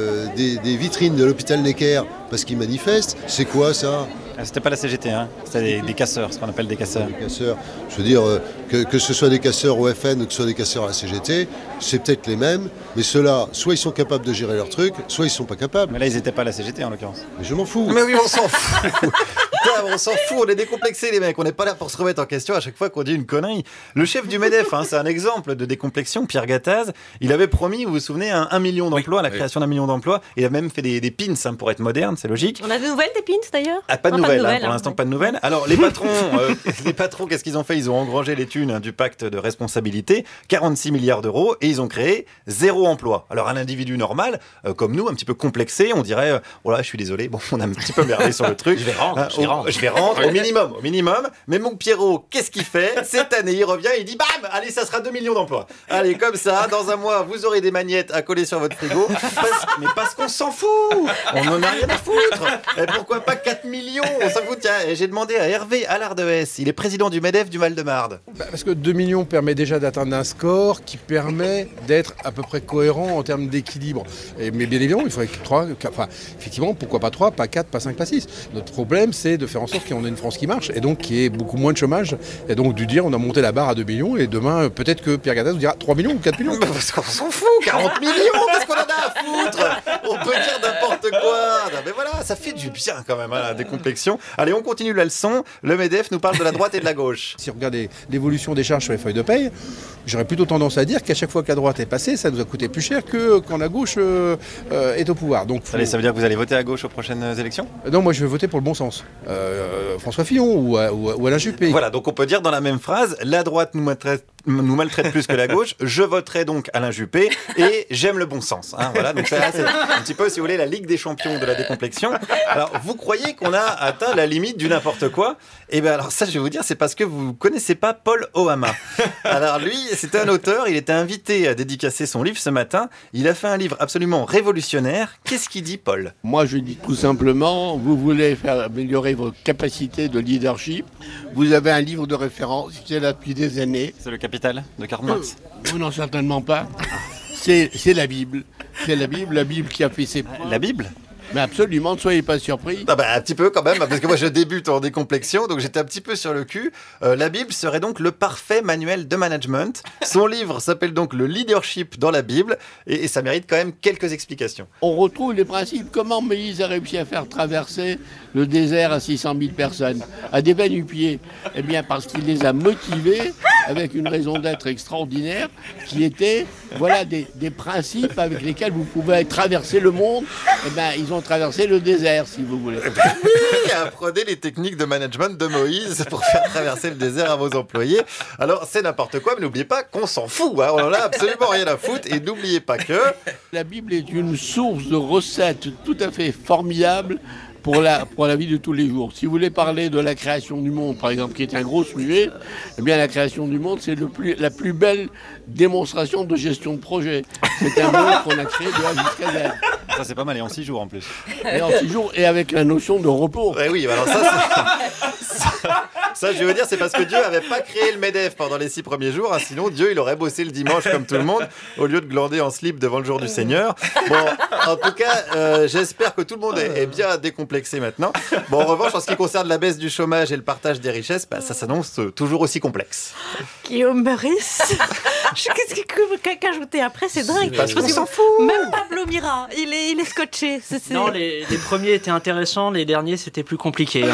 des vitrines de l'hôpital Necker parce qu'ils manifestent, c'est quoi ça? C'était pas la CGT, c'était des casseurs, ce qu'on appelle des casseurs. Des casseurs. Je veux dire, que ce soit des casseurs au FN ou que ce soit des casseurs à la CGT, c'est peut-être les mêmes, mais ceux-là, soit ils sont capables de gérer leur truc, soit ils sont pas capables. Mais là, ils étaient pas à la CGT en l'occurrence. Mais je m'en fous. Mais oui, on s'en fout. On s'en fout, on est décomplexés les mecs, on n'est pas là pour se remettre en question à chaque fois qu'on dit une connerie. Le chef du MEDEF, c'est un exemple de décomplexion, Pierre Gattaz, il avait promis, vous vous souvenez, 1 million d'emplois, la création d'1 million d'emplois, il a même fait des pins pour être moderne, c'est logique. On a de nouvelles des pins d'ailleurs? Pas de nouvelles, pour l'instant pas de nouvelles. Alors les patrons, qu'est-ce qu'ils ont fait? Ils ont engrangé les thunes du pacte de responsabilité, 46 milliards d'euros, et ils ont créé 0 emploi. Alors un individu normal, comme nous, un petit peu complexé, on dirait, voilà, je suis désolé, bon, on a un petit peu merdé sur le truc. Je vais rendre au minimum. Mais mon Pierrot, qu'est-ce qu'il fait? Cette année, il revient, il dit bam, allez, ça sera 2 millions d'emplois. Allez, comme ça, dans un mois, vous aurez des magnettes à coller sur votre frigo. Mais parce qu'on s'en fout, on n'en a rien à foutre. Et pourquoi pas 4 millions? On s'en fout. Tiens, j'ai demandé à Hervé Allardès, il est président du MEDEF du Val-de-Marne. Parce que 2 millions permet déjà d'atteindre un score qui permet d'être à peu près cohérent en termes d'équilibre. Mais bien évidemment, il faudrait que 3, effectivement, pourquoi pas 3, pas 4, pas 5, pas 6. Notre problème, c'est de faire en sorte qu'on ait une France qui marche et donc qui ait beaucoup moins de chômage. Et donc de dire on a monté la barre à 2 millions et demain peut-être que Pierre Gattaz nous dira 3 millions ou 4 millions. Parce qu'on s'en fout, 40 millions, qu'est-ce qu'on en a à foutre? On peut dire n'importe quoi. Non, mais voilà, ça fait du bien quand même, la décomplexion. Allez, on continue la leçon. Le MEDEF nous parle de la droite et de la gauche. Si on regarde l'évolution des charges sur les feuilles de paye, j'aurais plutôt tendance à dire qu'à chaque fois qu'à droite est passée, ça nous a coûté plus cher que quand la gauche est au pouvoir. Donc, Allez, ça veut dire que vous allez voter à gauche aux prochaines élections? Non, moi je vais voter pour le bon sens. François Fillon ou Alain Juppé. Voilà, donc on peut dire dans la même phrase, la droite nous maltraite plus que la gauche, je voterai donc Alain Juppé et j'aime le bon sens. Voilà, donc ça, c'est un petit peu, si vous voulez, la Ligue des champions de la décomplexion. Alors, vous croyez qu'on a atteint la limite du n'importe quoi? Eh bien, alors ça, je vais vous dire, c'est parce que vous ne connaissez pas Paul Ohama. Alors lui, c'était un auteur, il était invité à dédicacer son livre ce matin. Il a fait un livre absolument révolutionnaire. Qu'est-ce qu'il dit, Paul? Moi, je dis tout simplement, vous voulez faire améliorer vos capacités de leadership. Vous avez un livre de référence, c'est là depuis des années. C'est le Capital de Karl Marx? Non, certainement pas. C'est la Bible. C'est la Bible qui a fait ses preuves. La Bible? Mais absolument, ne soyez pas surpris. Un petit peu quand même, parce que moi je débute en décomplexion, donc j'étais un petit peu sur le cul. La Bible serait donc le parfait manuel de management. Son livre s'appelle donc Le leadership dans la Bible, et ça mérite quand même quelques explications. On retrouve les principes. Comment Moïse a réussi à faire traverser le désert à 600 000 personnes, à des va-nu-pieds? Eh bien, parce qu'il les a motivés avec une raison d'être extraordinaire, qui était, voilà, des principes avec lesquels vous pouvez traverser le monde. Eh ben, ils ont traversé le désert, si vous voulez. Oui, apprenez les techniques de management de Moïse pour faire traverser le désert à vos employés. Alors, c'est n'importe quoi, mais n'oubliez pas qu'on s'en fout. Hein. On en a absolument rien à foutre. Et n'oubliez pas que... La Bible est une source de recettes tout à fait formidable pour la vie de tous les jours. Si vous voulez parler de la création du monde, par exemple, qui est un gros sujet, eh bien la création du monde, c'est la plus belle démonstration de gestion de projet. C'est un monde qu'on a créé de A jusqu'à Z. Ça, c'est pas mal, et en 6 jours en plus. Et en 6 jours, et avec la notion de repos. Oui, alors ça, je vais vous dire, c'est parce que Dieu n'avait pas créé le MEDEF pendant les 6 premiers jours, hein, sinon Dieu, il aurait bossé le dimanche comme tout le monde, au lieu de glander en slip devant le jour du Seigneur. Bon, en tout cas, j'espère que tout le monde est bien décomplexé maintenant. Bon, en revanche, en ce qui concerne la baisse du chômage et le partage des richesses, ça s'annonce toujours aussi complexe. Guillaume Meurice. Qu'est-ce qu'a ajouté après? C'est dingue. Parce qu'on s'en fout. Même Pablo Mira, il est scotché. Non, les premiers étaient intéressants, les derniers c'était plus compliqué.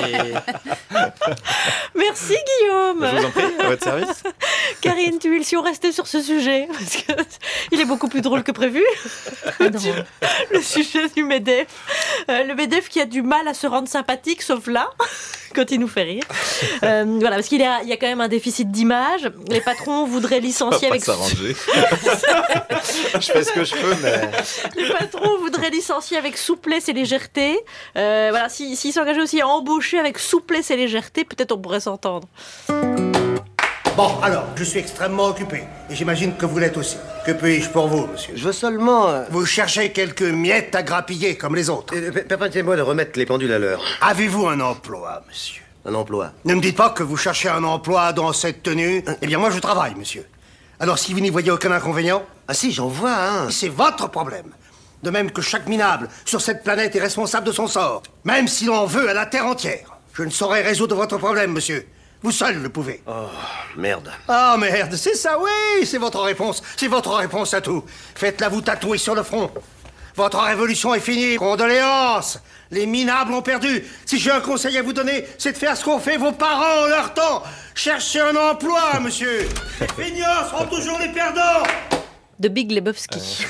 Merci Guillaume. Je vous en prie, à votre service. Karine Tuile, si on restait sur ce sujet, parce qu'il est beaucoup plus drôle que prévu. Le sujet du MEDEF. Le MEDEF qui a du mal à se rendre sympathique, sauf là, quand il nous fait rire. Voilà, parce qu'il y a quand même un déficit d'image. Les patrons voudraient licencier avec... s'arranger. Je fais ce que je peux, mais... Les patrons voudraient licencier avec souplesse et légèreté. Voilà, s'ils s'engageaient aussi à embaucher avec souplesse et légèreté, peut-être on pourrait s'entendre. Bon, alors, je suis extrêmement occupé. Et j'imagine que vous l'êtes aussi. Que puis-je pour vous, monsieur? Je veux seulement... Vous cherchez quelques miettes à grappiller, comme les autres. Permettez-moi de remettre les pendules à l'heure. Avez-vous un emploi, monsieur? Un emploi? Ne me dites pas que vous cherchez un emploi dans cette tenue. Eh bien, moi, je travaille, monsieur. Alors, si vous n'y voyez aucun inconvénient... Ah si, j'en vois un. C'est votre problème. De même que chaque minable sur cette planète est responsable de son sort. Même s'il en veut à la Terre entière. Je ne saurais résoudre votre problème, monsieur. Vous seul le pouvez. Oh, merde. Ah, merde, c'est ça, oui, c'est votre réponse. C'est votre réponse à tout. Faites-la vous tatouer sur le front. Votre révolution est finie. Condoléances. Les minables ont perdu. Si j'ai un conseil à vous donner, c'est de faire ce qu'ont fait vos parents en leur temps. Cherchez un emploi, monsieur. Les feignants seront toujours les perdants. De Big Lebowski.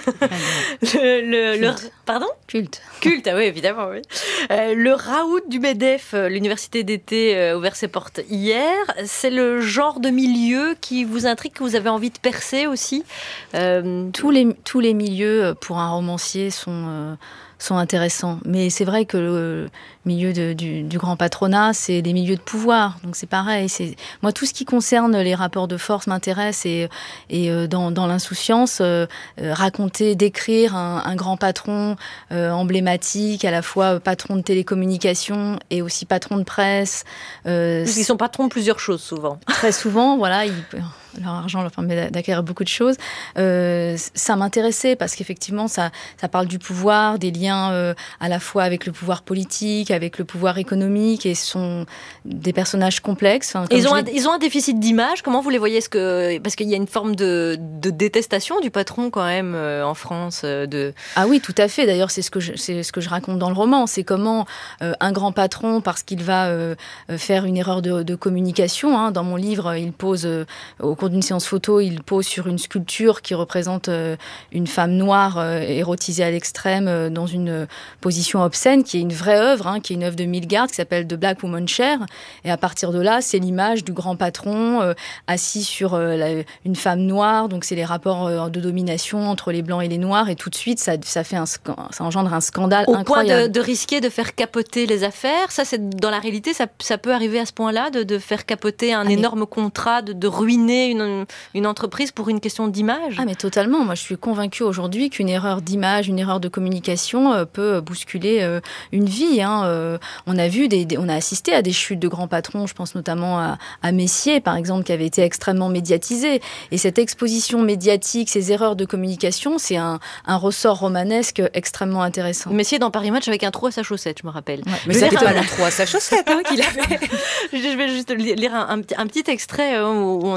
Pardon? Culte. Culte, ah oui, évidemment, oui. Le raout du MEDEF, l'université d'été, a ouvert ses portes hier. C'est le genre de milieu qui vous intrigue, que vous avez envie de percer aussi? Tous les milieux, pour un romancier, sont intéressants. Mais c'est vrai que le milieu du grand patronat, c'est des milieux de pouvoir. Donc c'est pareil. Moi, tout ce qui concerne les rapports de force m'intéresse. Et dans l'insouciance, raconter, décrire un grand patron emblématique, à la fois patron de télécommunications et aussi patron de presse. Ils sont patrons de plusieurs choses, souvent. Très souvent, voilà. Leur argent leur permet d'acquérir beaucoup de choses. Ça m'intéressait parce qu'effectivement, ça parle du pouvoir, des liens à la fois avec le pouvoir politique, avec le pouvoir économique, et ce sont des personnages complexes. Hein, ils ont un déficit d'image. Comment vous les voyez? Parce qu'il y a une forme de détestation du patron quand même en France. Ah oui, tout à fait. D'ailleurs, c'est ce que je raconte dans le roman. C'est comment un grand patron, parce qu'il va faire une erreur de communication. Hein, dans mon livre, il pose au cours d'une séance photo, il pose sur une sculpture qui représente une femme noire érotisée à l'extrême dans une position obscène, qui est une vraie œuvre, hein, qui est une œuvre de Milgard, qui s'appelle The Black Woman's Chair. Et à partir de là, c'est l'image du grand patron assis sur une femme noire. Donc c'est les rapports de domination entre les blancs et les noirs. Et tout de suite, ça engendre un scandale incroyable. Au point de risquer de faire capoter les affaires. Ça, c'est dans la réalité, ça peut arriver à ce point-là, de faire capoter un énorme contrat, de ruiner une entreprise pour une question d'image. Ah mais totalement. Moi, je suis convaincue aujourd'hui qu'une erreur d'image, une erreur de communication peut bousculer une vie. Hein. On a assisté à des chutes de grands patrons. Je pense notamment à Messier, par exemple, qui avait été extrêmement médiatisé. Et cette exposition médiatique, ces erreurs de communication, c'est un ressort romanesque extrêmement intéressant. Messier dans Paris Match avec un trou à sa chaussette, je me rappelle. Ouais, mais c'était pas un trou à sa chaussette qu'il avait. Je vais juste lire un petit extrait où on arrive dans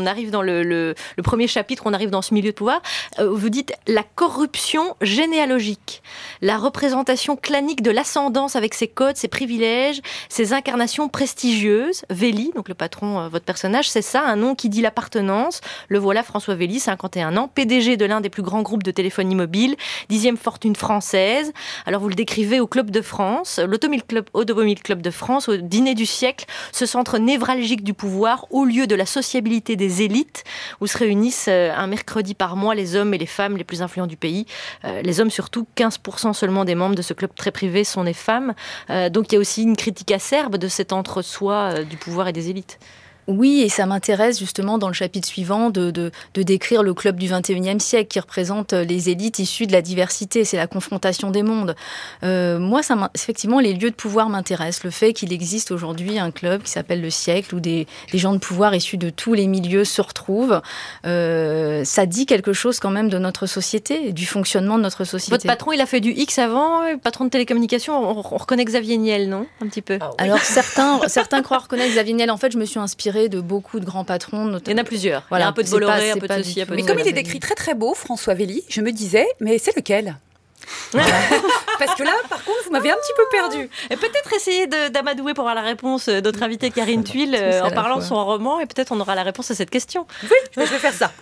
le premier chapitre, on arrive dans ce milieu de pouvoir. Vous dites la corruption généalogique, la représentation clanique de l'ascendance avec ses codes, ses privilèges, ses incarnations prestigieuses. Véli, donc le patron, votre personnage, c'est ça, un nom qui dit l'appartenance. Le voilà, François Véli, 51 ans, PDG de l'un des plus grands groupes de téléphonie mobile, 10e fortune française. Alors vous le décrivez au Club de France, l'Automobile Club de France, au dîner du siècle, ce centre névralgique du pouvoir, au lieu de la sociabilité des élites, où se réunissent un mercredi par mois les hommes et les femmes les plus influents du pays. Les hommes surtout, 15% seulement des membres de ce club très privé sont des femmes. Donc il y a aussi une critique acerbe de cet entre-soi du pouvoir et des élites. Oui, et ça m'intéresse justement dans le chapitre suivant de décrire le club du 21e siècle qui représente les élites issues de la diversité, c'est la confrontation des mondes. Moi, effectivement, les lieux de pouvoir m'intéressent. Le fait qu'il existe aujourd'hui un club qui s'appelle le siècle où des gens de pouvoir issus de tous les milieux se retrouvent, ça dit quelque chose quand même de notre société, du fonctionnement de notre société. Votre patron, il a fait du X avant, patron de télécommunications, on reconnaît Xavier Niel, non? Un petit peu. Ah, oui. Alors certains croient reconnaître Xavier Niel. En fait, je me suis inspirée de beaucoup de grands patrons. Il y en a plusieurs. Voilà, il y a un peu de Bolloré, un peu de ceci, un peu de Mais comme il est décrit très très beau, François Véli, je me disais, mais c'est lequel? Parce que là, par contre, vous m'avez un petit peu perdu. Et peut-être essayer d'amadouer pour avoir la réponse d'autre invitée Karine Thuil en parlant de son roman, et peut-être on aura la réponse à cette question. Oui, je vais faire ça.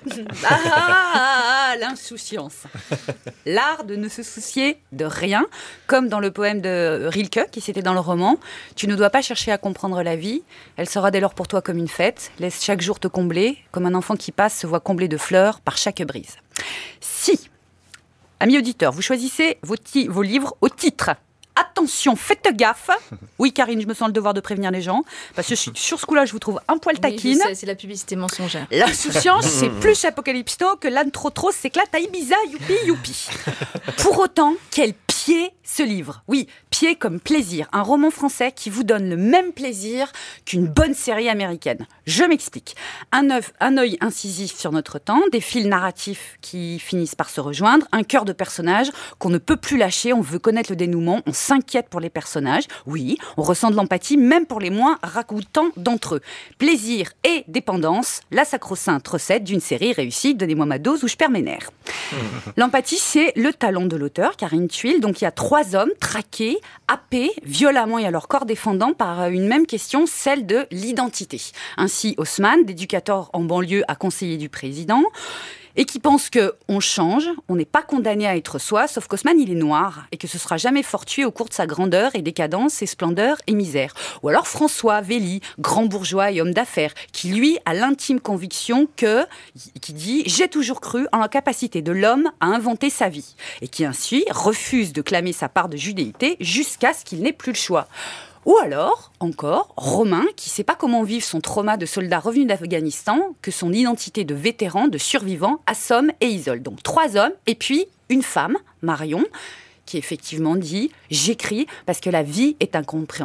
L'insouciance. L'art de ne se soucier de rien, comme dans le poème de Rilke, qui c'était dans le roman. Tu ne dois pas chercher à comprendre la vie, elle sera dès lors pour toi comme une fête. Laisse chaque jour te combler, comme un enfant qui passe se voit comblé de fleurs par chaque brise. Si, amis auditeurs, vous choisissez vos livres au titre. Attention, faites gaffe. Oui, Karine, je me sens le devoir de prévenir les gens, parce que sur ce coup-là, je vous trouve un poil taquine. Oui, c'est la publicité mensongère. L'insouciance, c'est plus Apocalypse Now que l'âne trop s'éclate à Ibiza, youpi, youpi. Pour autant, quel pied ce livre. Oui, pied comme plaisir. Un roman français qui vous donne le même plaisir qu'une bonne série américaine. Je m'explique. Un œil incisif sur notre temps, des fils narratifs qui finissent par se rejoindre, un cœur de personnage qu'on ne peut plus lâcher, on veut connaître le dénouement, on s'inquiète pour les personnages. Oui, on ressent de l'empathie, même pour les moins ragoûtants d'entre eux. Plaisir et dépendance, la sacro-sainte recette d'une série réussie. Donnez-moi ma dose ou je perds mes nerfs. L'empathie, c'est le talent de l'auteur, Karine Thuil. Donc il y a 3 hommes traqués, happés violemment et à leur corps défendant par une même question, celle de l'identité. Ainsi, Haussmann, d'éducateur en banlieue à conseiller du président, et qui pense qu'on change, on n'est pas condamné à être soi, sauf qu'Haussmann, il est noir, et que ce sera jamais fortuit au cours de sa grandeur et décadence, ses splendeurs et misère. Ou alors François Véli, grand bourgeois et homme d'affaires, qui lui a l'intime conviction qui dit « J'ai toujours cru en la capacité de l'homme à inventer sa vie », et qui ainsi refuse de clamer sa part de judéité jusqu'à ce qu'il n'ait plus le choix. Ou alors, encore, Romain, qui ne sait pas comment vivre son trauma de soldat revenu d'Afghanistan, que son identité de vétéran, de survivant, assomme et isole. Donc 3 hommes, et puis une femme, Marion, qui effectivement dit « J'écris parce que la vie est incompréhensible ».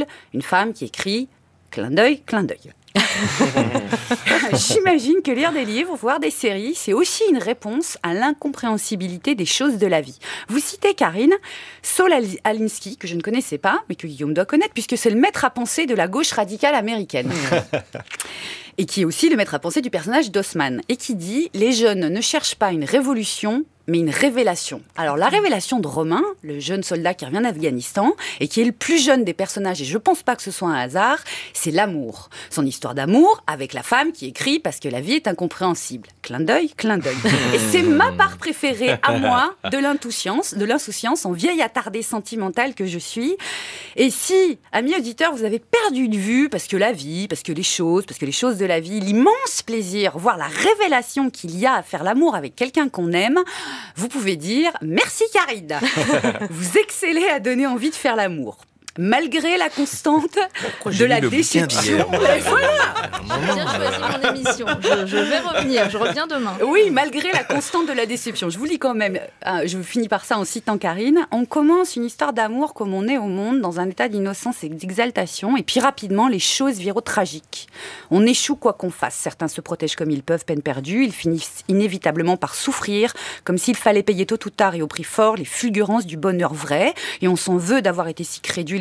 Une femme qui écrit « Clin d'œil, clin d'œil ». J'imagine que lire des livres, voir des séries, c'est aussi une réponse à l'incompréhensibilité des choses de la vie. Vous citez, Karine, Saul Alinsky, que je ne connaissais pas, mais que Guillaume doit connaître, puisque c'est le maître à penser de la gauche radicale américaine. Et qui est aussi le maître à penser du personnage d'Haussmann, et qui dit « Les jeunes ne cherchent pas une révolution, mais une révélation ». Alors la révélation de Romain, le jeune soldat qui revient d'Afghanistan, et qui est le plus jeune des personnages, et je ne pense pas que ce soit un hasard, c'est l'amour. Son histoire d'amour avec la femme qui écrit « Parce que la vie est incompréhensible ». Clin d'œil, clin d'œil. Et c'est ma part préférée à moi de l'insouciance en vieille attardée sentimentale que je suis. Et si, amis auditeurs, vous avez perdu de vue parce que la vie, parce que les choses de la vie, l'immense plaisir, voire la révélation qu'il y a à faire l'amour avec quelqu'un qu'on aime, vous pouvez dire « Merci Karine ». Vous excellez à donner envie de faire l'amour. Malgré la constante de la déception. Voilà. J'ai bien choisi mon émission. Je vais revenir. Je reviens demain. Oui, malgré la constante de la déception. Je vous lis quand même. Je finis par ça en citant Karine. On commence une histoire d'amour comme on est au monde, dans un état d'innocence et d'exaltation. Et puis rapidement, les choses virent tragiques. On échoue quoi qu'on fasse. Certains se protègent comme ils peuvent, peine perdue. Ils finissent inévitablement par souffrir, comme s'il fallait payer tôt ou tard et au prix fort les fulgurances du bonheur vrai. Et on s'en veut d'avoir été si crédule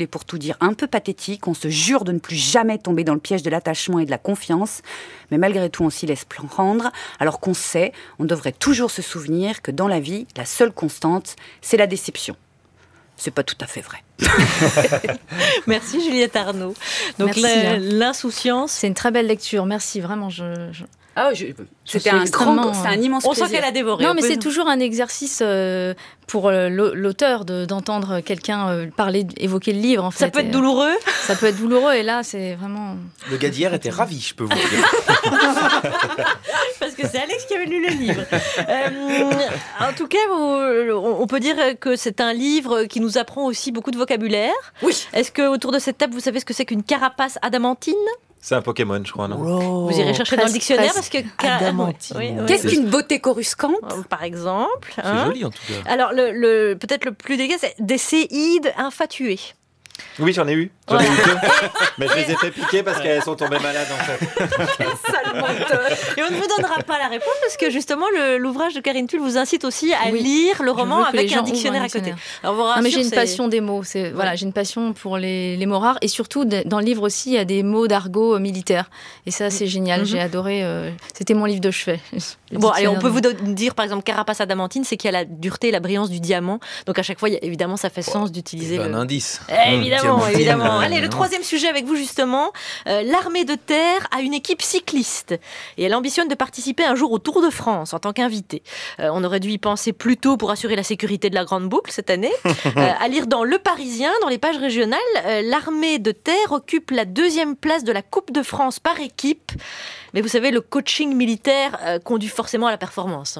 ridicule et pour tout dire un peu pathétique. On se jure de ne plus jamais tomber dans le piège de l'attachement et de la confiance. Mais malgré tout, on s'y laisse prendre. Alors qu'on sait, on devrait toujours se souvenir que dans la vie, la seule constante, c'est la déception. C'est pas tout à fait vrai. Merci Juliette Arnaud. Donc l'insouciance. C'est une très belle lecture. Merci, vraiment. C'était un immense On plaisir. sent qu'elle a dévoré. Non, mais c'est toujours un exercice pour l'auteur d'entendre quelqu'un évoquer le livre. En fait. Ça peut être douloureux. Ça peut être douloureux, et là, c'est vraiment... Le gars d'hier était ravi, je peux vous dire. Parce que c'est Alex qui avait lu le livre. En tout cas, on peut dire que c'est un livre qui nous apprend aussi beaucoup de vocabulaire. Oui. Est-ce que autour de cette table, vous savez ce que c'est qu'une carapace adamantine ? C'est un Pokémon, je crois, non? Vous irez chercher dans le dictionnaire parce que Qu'est-ce qu'une beauté coruscante, par exemple? C'est joli en tout cas. Alors peut-être le plus délicat, c'est des séides infatuées. Oui, j'en ai eu. J'en ai eu deux. Mais je les ai fait piquer parce qu'elles sont tombées malades en fait. Sale menteur. Et on ne vous donnera pas la réponse parce que justement l'ouvrage de Karine Tulle vous incite aussi à lire le roman avec un dictionnaire à côté. Alors, vous rassure, mais j'ai une passion des mots. Voilà, j'ai une passion pour les mots rares et surtout dans le livre aussi il y a des mots d'argot militaire. Et ça c'est génial. J'ai adoré. C'était mon livre de chevet. Bon, allez, on peut vous dire par exemple carapace adamantine, c'est qu'il y a la dureté et la brillance du diamant. Donc à chaque fois, évidemment, ça fait sens d'utiliser un indice. Évidemment. Allez, le troisième sujet avec vous justement. L'armée de terre a une équipe cycliste et elle ambitionne de participer un jour au Tour de France en tant qu'invitée. On aurait dû y penser plus tôt pour assurer la sécurité de la Grande Boucle cette année. À lire dans Le Parisien, dans les pages régionales, l'armée de terre occupe la 2e place de la Coupe de France par équipe. Mais vous savez, le coaching militaire conduit forcément à la performance.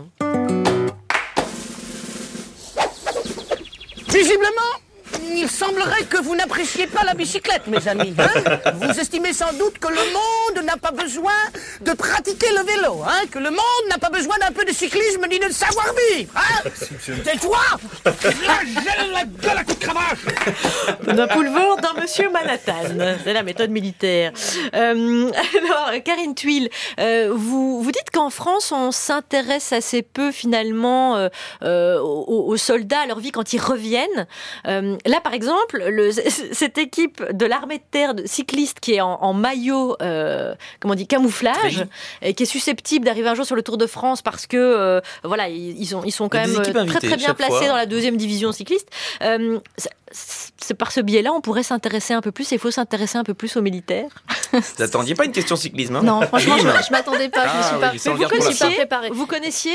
Visiblement, il semblerait que vous n'appréciez pas la bicyclette, mes amis. Hein, vous estimez sans doute que le monde n'a pas besoin de pratiquer le vélo, hein, que le monde n'a pas besoin d'un peu de cyclisme ni de savoir-vivre. Hein. Tais-toi. Flagelle la gueule à coups de cravache. D'un Poulvord dans Monsieur Manhattan. C'est la méthode militaire. Alors, Karine Tuile, vous dites qu'en France, on s'intéresse assez peu finalement aux soldats, à leur vie quand ils reviennent. Là, par exemple, cette équipe de l'armée de terre de cyclistes qui est en maillot, camouflage, et qui est susceptible d'arriver un jour sur le Tour de France parce que voilà, ils sont quand même très bien placés dans la 2e division cycliste. C'est par ce biais-là, on pourrait s'intéresser un peu plus. Il faut s'intéresser un peu plus aux militaires. Vous n'attendiez pas une question cyclisme, hein? Non, franchement, je ne m'attendais pas. Je suis pas préparée. Vous connaissiez,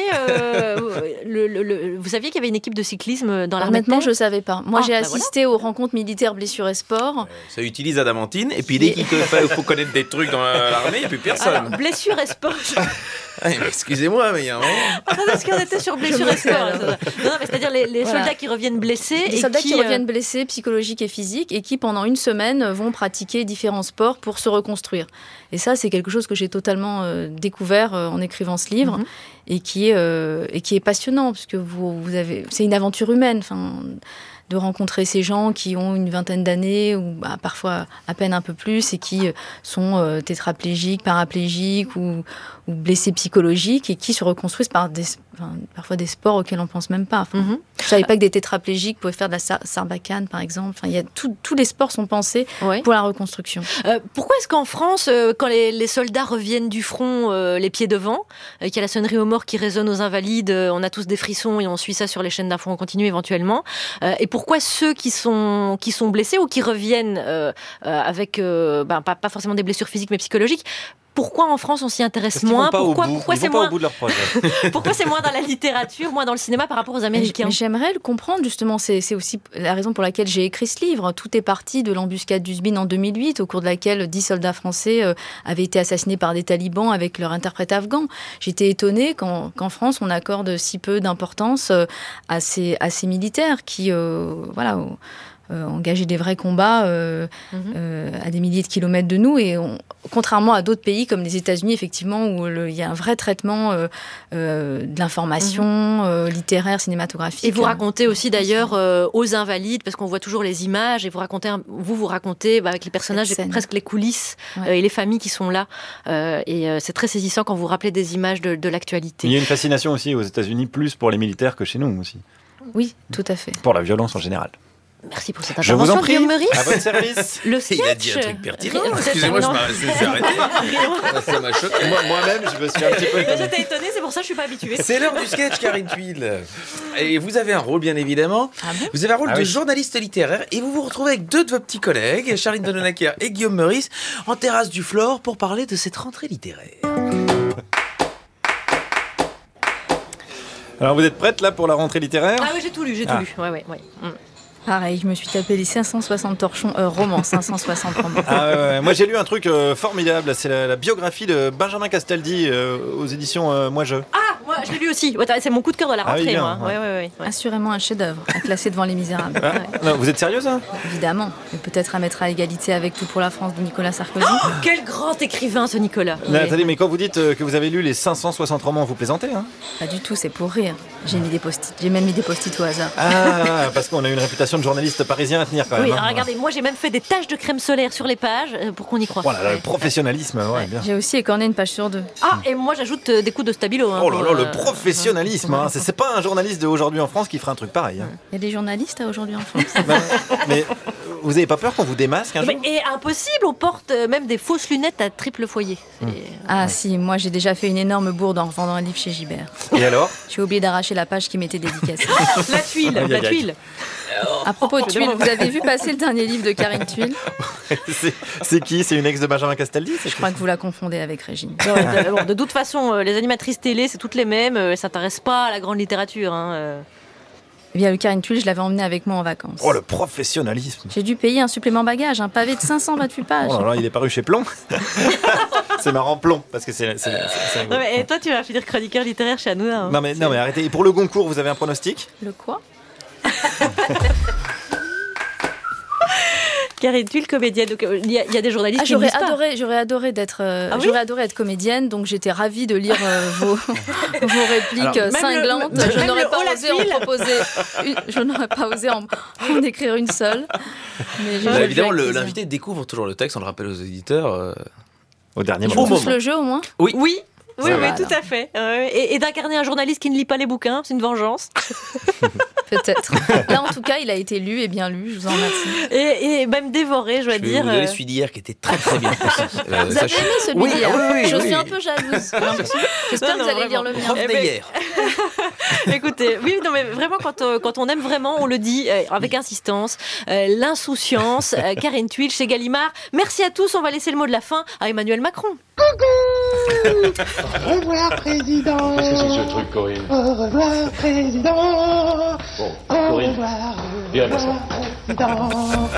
vous saviez qu'il y avait une équipe de cyclisme dans l'armée de terre? Honnêtement, je ne savais pas. Moi, j'ai assisté aux rencontres militaires blessures et sport. Ça utilise adamantine, et puis dès qu'il faut connaître des trucs dans l'armée, il n'y a plus personne. Alors, blessures et sport. Excusez-moi, mais il y a un moment. Parce qu'on était sur blessures et sport. Non, mais c'est-à-dire les soldats qui reviennent blessés. Les soldats qui reviennent blessés, psychologiques et physiques, et qui pendant une semaine vont pratiquer différents sports pour se reconstruire. Et ça, c'est quelque chose que j'ai totalement découvert en écrivant ce livre, et qui est passionnant, parce que c'est une aventure humaine. De rencontrer ces gens qui ont une vingtaine d'années ou parfois à peine un peu plus et qui sont tétraplégiques, paraplégiques ou blessés psychologiques et qui se reconstruisent par parfois des sports auxquels on ne pense même pas. Je ne savais pas que des tétraplégiques pouvaient faire de la sarbacane, par exemple. Tous les sports sont pensés pour la reconstruction. Pourquoi est-ce qu'en France, quand les soldats reviennent du front les pieds devant, qu'il y a la sonnerie aux morts qui résonne aux invalides, on a tous des frissons et on suit ça sur les chaînes d'infos en continu éventuellement, et pourquoi ceux qui sont blessés ou qui reviennent avec pas forcément des blessures physiques mais psychologiques, pourquoi en France on s'y intéresse moins? Pourquoi c'est moins au bout de leur projet. Pourquoi c'est moins dans la littérature, moins dans le cinéma par rapport aux Américains? Mais j'aimerais le comprendre justement. C'est aussi la raison pour laquelle j'ai écrit ce livre. Tout est parti de l'embuscade d'Uzbin en 2008, au cours de laquelle 10 soldats français avaient été assassinés par des talibans avec leur interprète afghan. J'étais étonnée qu'en France on accorde si peu d'importance à ces militaires qui engager des vrais combats à des milliers de kilomètres de nous, et contrairement à d'autres pays comme les États-Unis, effectivement, où il y a un vrai traitement de l'information littéraire, cinématographique. Et vous racontez aussi d'ailleurs aux invalides, parce qu'on voit toujours les images, et vous racontez avec les personnages presque les coulisses et les familles qui sont là. Et c'est très saisissant quand vous rappelez des images de l'actualité. Il y a une fascination aussi aux États-Unis, plus pour les militaires que chez nous aussi. Oui, tout à fait. Pour la violence en général. Merci pour cette Je vous intervention, en prie, Guillaume Meurice. à votre service. Le sketch. Il a dit un truc pertinent. Rien- Excusez-moi, je Non. me suis arrêté. Ça m'a choqué. Moi-même, je me suis un petit peu Mais étonné. j'étais étonnée, c'est pour ça que je suis pas habituée. C'est l'heure du sketch, Karine Tuile. Et vous avez un rôle, bien évidemment. Vous avez un rôle de journaliste littéraire et vous vous retrouvez avec deux de vos petits collègues, Charline Vanhoenacker et Guillaume Meurice, en terrasse du Flore pour parler de cette rentrée littéraire. Alors, vous êtes prête là pour la rentrée littéraire? Ah oui, j'ai tout lu. Ouais. Pareil, je me suis tapé les 560 romans, 560 romans. Ah ouais. Moi j'ai lu un truc formidable, c'est la biographie de Benjamin Castaldi aux éditions Moi Je. Ah, moi, je l'ai lu aussi. Ouais, c'est mon coup de cœur de la Ah oui, rentrée, bien, moi. ouais. Ouais. Assurément un chef-d'œuvre, à classer devant Les Misérables. Ah, non, vous êtes sérieuse hein? Évidemment, mais peut-être à mettre à égalité avec Tout pour la France de Nicolas Sarkozy. Oh, quel grand écrivain, ce Nicolas. Non, attendez, mais quand vous dites que vous avez lu les 560 romans, vous plaisantez hein? Pas du tout, c'est pour rire. J'ai mis des post-it, j'ai même mis des post-it au hasard. Ah, parce qu'on a une réputation de journaliste parisien à tenir quand même. Oui, hein. alors regardez, moi j'ai même fait des taches de crème solaire sur les pages pour qu'on y croie. Oh là là, le professionnalisme, ouais, bien. J'ai aussi écorné une page sur 2. Ah, et moi j'ajoute des coups de stabilo. Hein, Oh là là, pour, le professionnalisme, hein. C'est pas un journaliste d'aujourd'hui en France qui ferait un truc pareil. Hein. Il y a des journalistes aujourd'hui en France. Mais vous avez pas peur qu'on vous démasque un jour? Et impossible, on porte même des fausses lunettes à triple foyer. Ah si, moi j'ai déjà fait une énorme bourde en revendant un livre chez Gibert. Et alors? J'ai oublié d'arracher la page qui m'était dédicacée. La tuile, Aïe, la aïe, aïe. tuile. À propos de tuiles, vous avez vu passer le dernier livre de Karine Tuile? C'est qui? C'est une ex de Benjamin Castaldi? Je crois que vous la confondez avec Régine. Bon, de toute façon, les animatrices télé, c'est toutes les mêmes. Elles s'intéressent pas à la grande littérature. Hein. Eh bien, le Karine Tuile, je l'avais emmené avec moi en vacances. Oh, le professionnalisme! J'ai dû payer un supplément bagage, un pavé de 528 pages. Oh là là, il est paru chez Plomb. C'est marrant, Plomb, parce que c'est Non, mais, et toi, tu vas finir chroniqueur littéraire chez Hanouna. Hein. non mais arrêtez. Et pour le Goncourt, vous avez un pronostic? Le quoi? Karine Tuile, comédienne. Donc, il y a des journalistes qui j'aurais lisent pas. adoré d'être, oui j'aurais adoré être comédienne, donc j'étais ravie de lire vos répliques Alors, cinglantes. même Je le n'aurais haut, pas la osé en tuile. proposer, je n'aurais pas osé en écrire une seule. Mais j'ai Évidemment, vu avec plaisir. l'invité découvre toujours le texte, on le rappelle aux éditeurs. Au dernier Ils moment. font tous le jeu au moins? Oui. Oui, Voilà. tout à fait. Et d'incarner un journaliste qui ne lit pas les bouquins, c'est une vengeance. Peut-être. Là, en tout cas, il a été lu et bien lu, je vous en remercie. Et même dévoré, je dois Je vais dire. vous donner celui d'hier qui était très très bien précis. Vous avez aimé celui d'hier? Je suis un oui. peu jalouse. j'ai l'impression. J'espère que vous allez lire le mien. Revenez hier. Écoutez, oui, non, mais vraiment, quand on aime vraiment, on le dit avec insistance. L'insouciance, Karine Tuile chez Gallimard. Merci à tous, on va laisser le mot de la fin à Emmanuel Macron. Au revoir, président. Qu'est-ce que c'est que ce truc, Corinne? Au revoir, président. Bon, Au Corinne, revoir, viens, Vincent. président.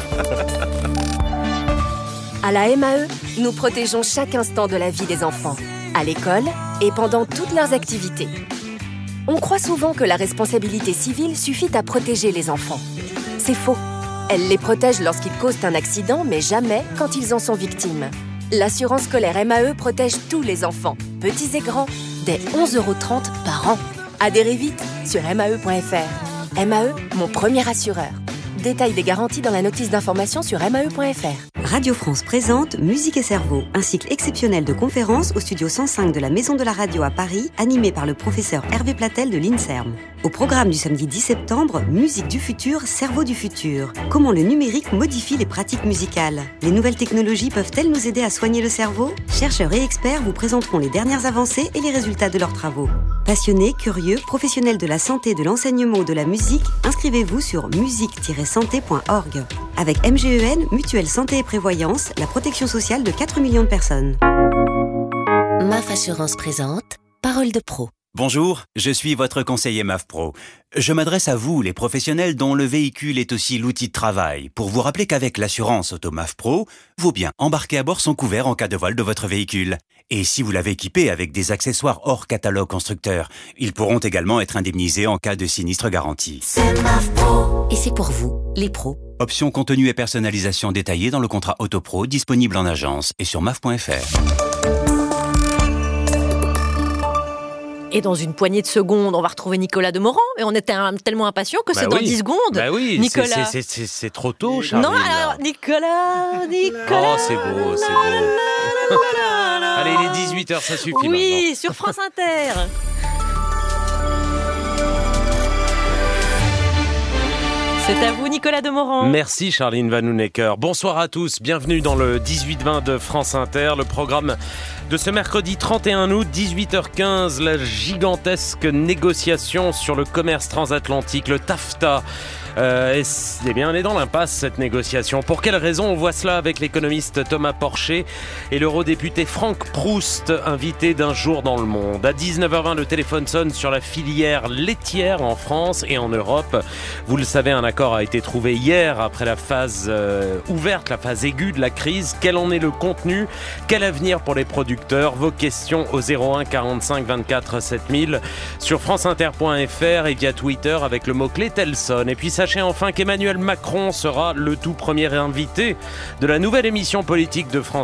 À la MAE, nous protégeons chaque instant de la vie des enfants, à l'école et pendant toutes leurs activités. On croit souvent que la responsabilité civile suffit à protéger les enfants. C'est faux. Elle les protège lorsqu'ils causent un accident, mais jamais quand ils en sont victimes. L'assurance scolaire MAE protège tous les enfants, petits et grands, dès 11,30 € par an. Adhérez vite sur mae.fr. MAE, mon premier assureur. Détail des garanties dans la notice d'information sur mae.fr. Radio France présente Musique et Cerveau, un cycle exceptionnel de conférences au studio 105 de la Maison de la Radio à Paris, animé par le professeur Hervé Platel de l'INSERM. Au programme du samedi 10 septembre, Musique du futur, Cerveau du futur. Comment le numérique modifie les pratiques musicales? Les nouvelles technologies peuvent-elles nous aider à soigner le cerveau? Chercheurs et experts vous présenteront les dernières avancées et les résultats de leurs travaux. Passionnés, curieux, professionnels de la santé, de l'enseignement ou de la musique, inscrivez-vous sur musique-santé.org. Avec MGEN, Mutuelle Santé et Prévoyance, la protection sociale de 4 millions de personnes. MAF Assurance présente Parole de pro. Bonjour, je suis votre conseiller MAF Pro. Je m'adresse à vous, les professionnels dont le véhicule est aussi l'outil de travail, pour vous rappeler qu'avec l'assurance Auto MAF Pro, vos biens embarqués à bord sont couverts en cas de vol de votre véhicule. Et si vous l'avez équipé avec des accessoires hors catalogue constructeur, ils pourront également être indemnisés en cas de sinistre garanti. C'est MAF Pro. Et c'est pour vous, les pros. Options contenu et personnalisation détaillées dans le contrat Auto Pro disponible en agence et sur maf.fr. Et dans une poignée de secondes, on va retrouver Nicolas Demorand. Et on était tellement impatients que c'est dans 10 secondes. Bah oui, Nicolas. c'est trop tôt, Charline. Non, alors, Nicolas. Oh, c'est beau, c'est beau. Allez, il est 18h, ça suffit Oui, maintenant. sur France Inter. C'est à vous, Nicolas Demorand. Merci Charline Vanhoenacker. Bonsoir à tous, bienvenue dans le 18-20 de France Inter, le programme de ce mercredi 31 août, 18h15, la gigantesque négociation sur le commerce transatlantique, le TAFTA. Eh bien, elle est dans l'impasse, cette négociation. Pour quelle raison? On voit cela avec l'économiste Thomas Porcher et l'eurodéputé Franck Proust, invité d'Un jour dans le monde. À 19h20, le téléphone sonne sur la filière laitière en France et en Europe. Vous le savez, un accord a été trouvé hier après la phase ouverte, la phase aiguë de la crise. Quel en est le contenu? Quel avenir pour les producteurs? Vos questions au 01 45 24 7000 sur franceinter.fr et via Twitter avec le mot-clé Telson. Et puis sachez enfin qu'Emmanuel Macron sera le tout premier invité de la nouvelle émission politique de France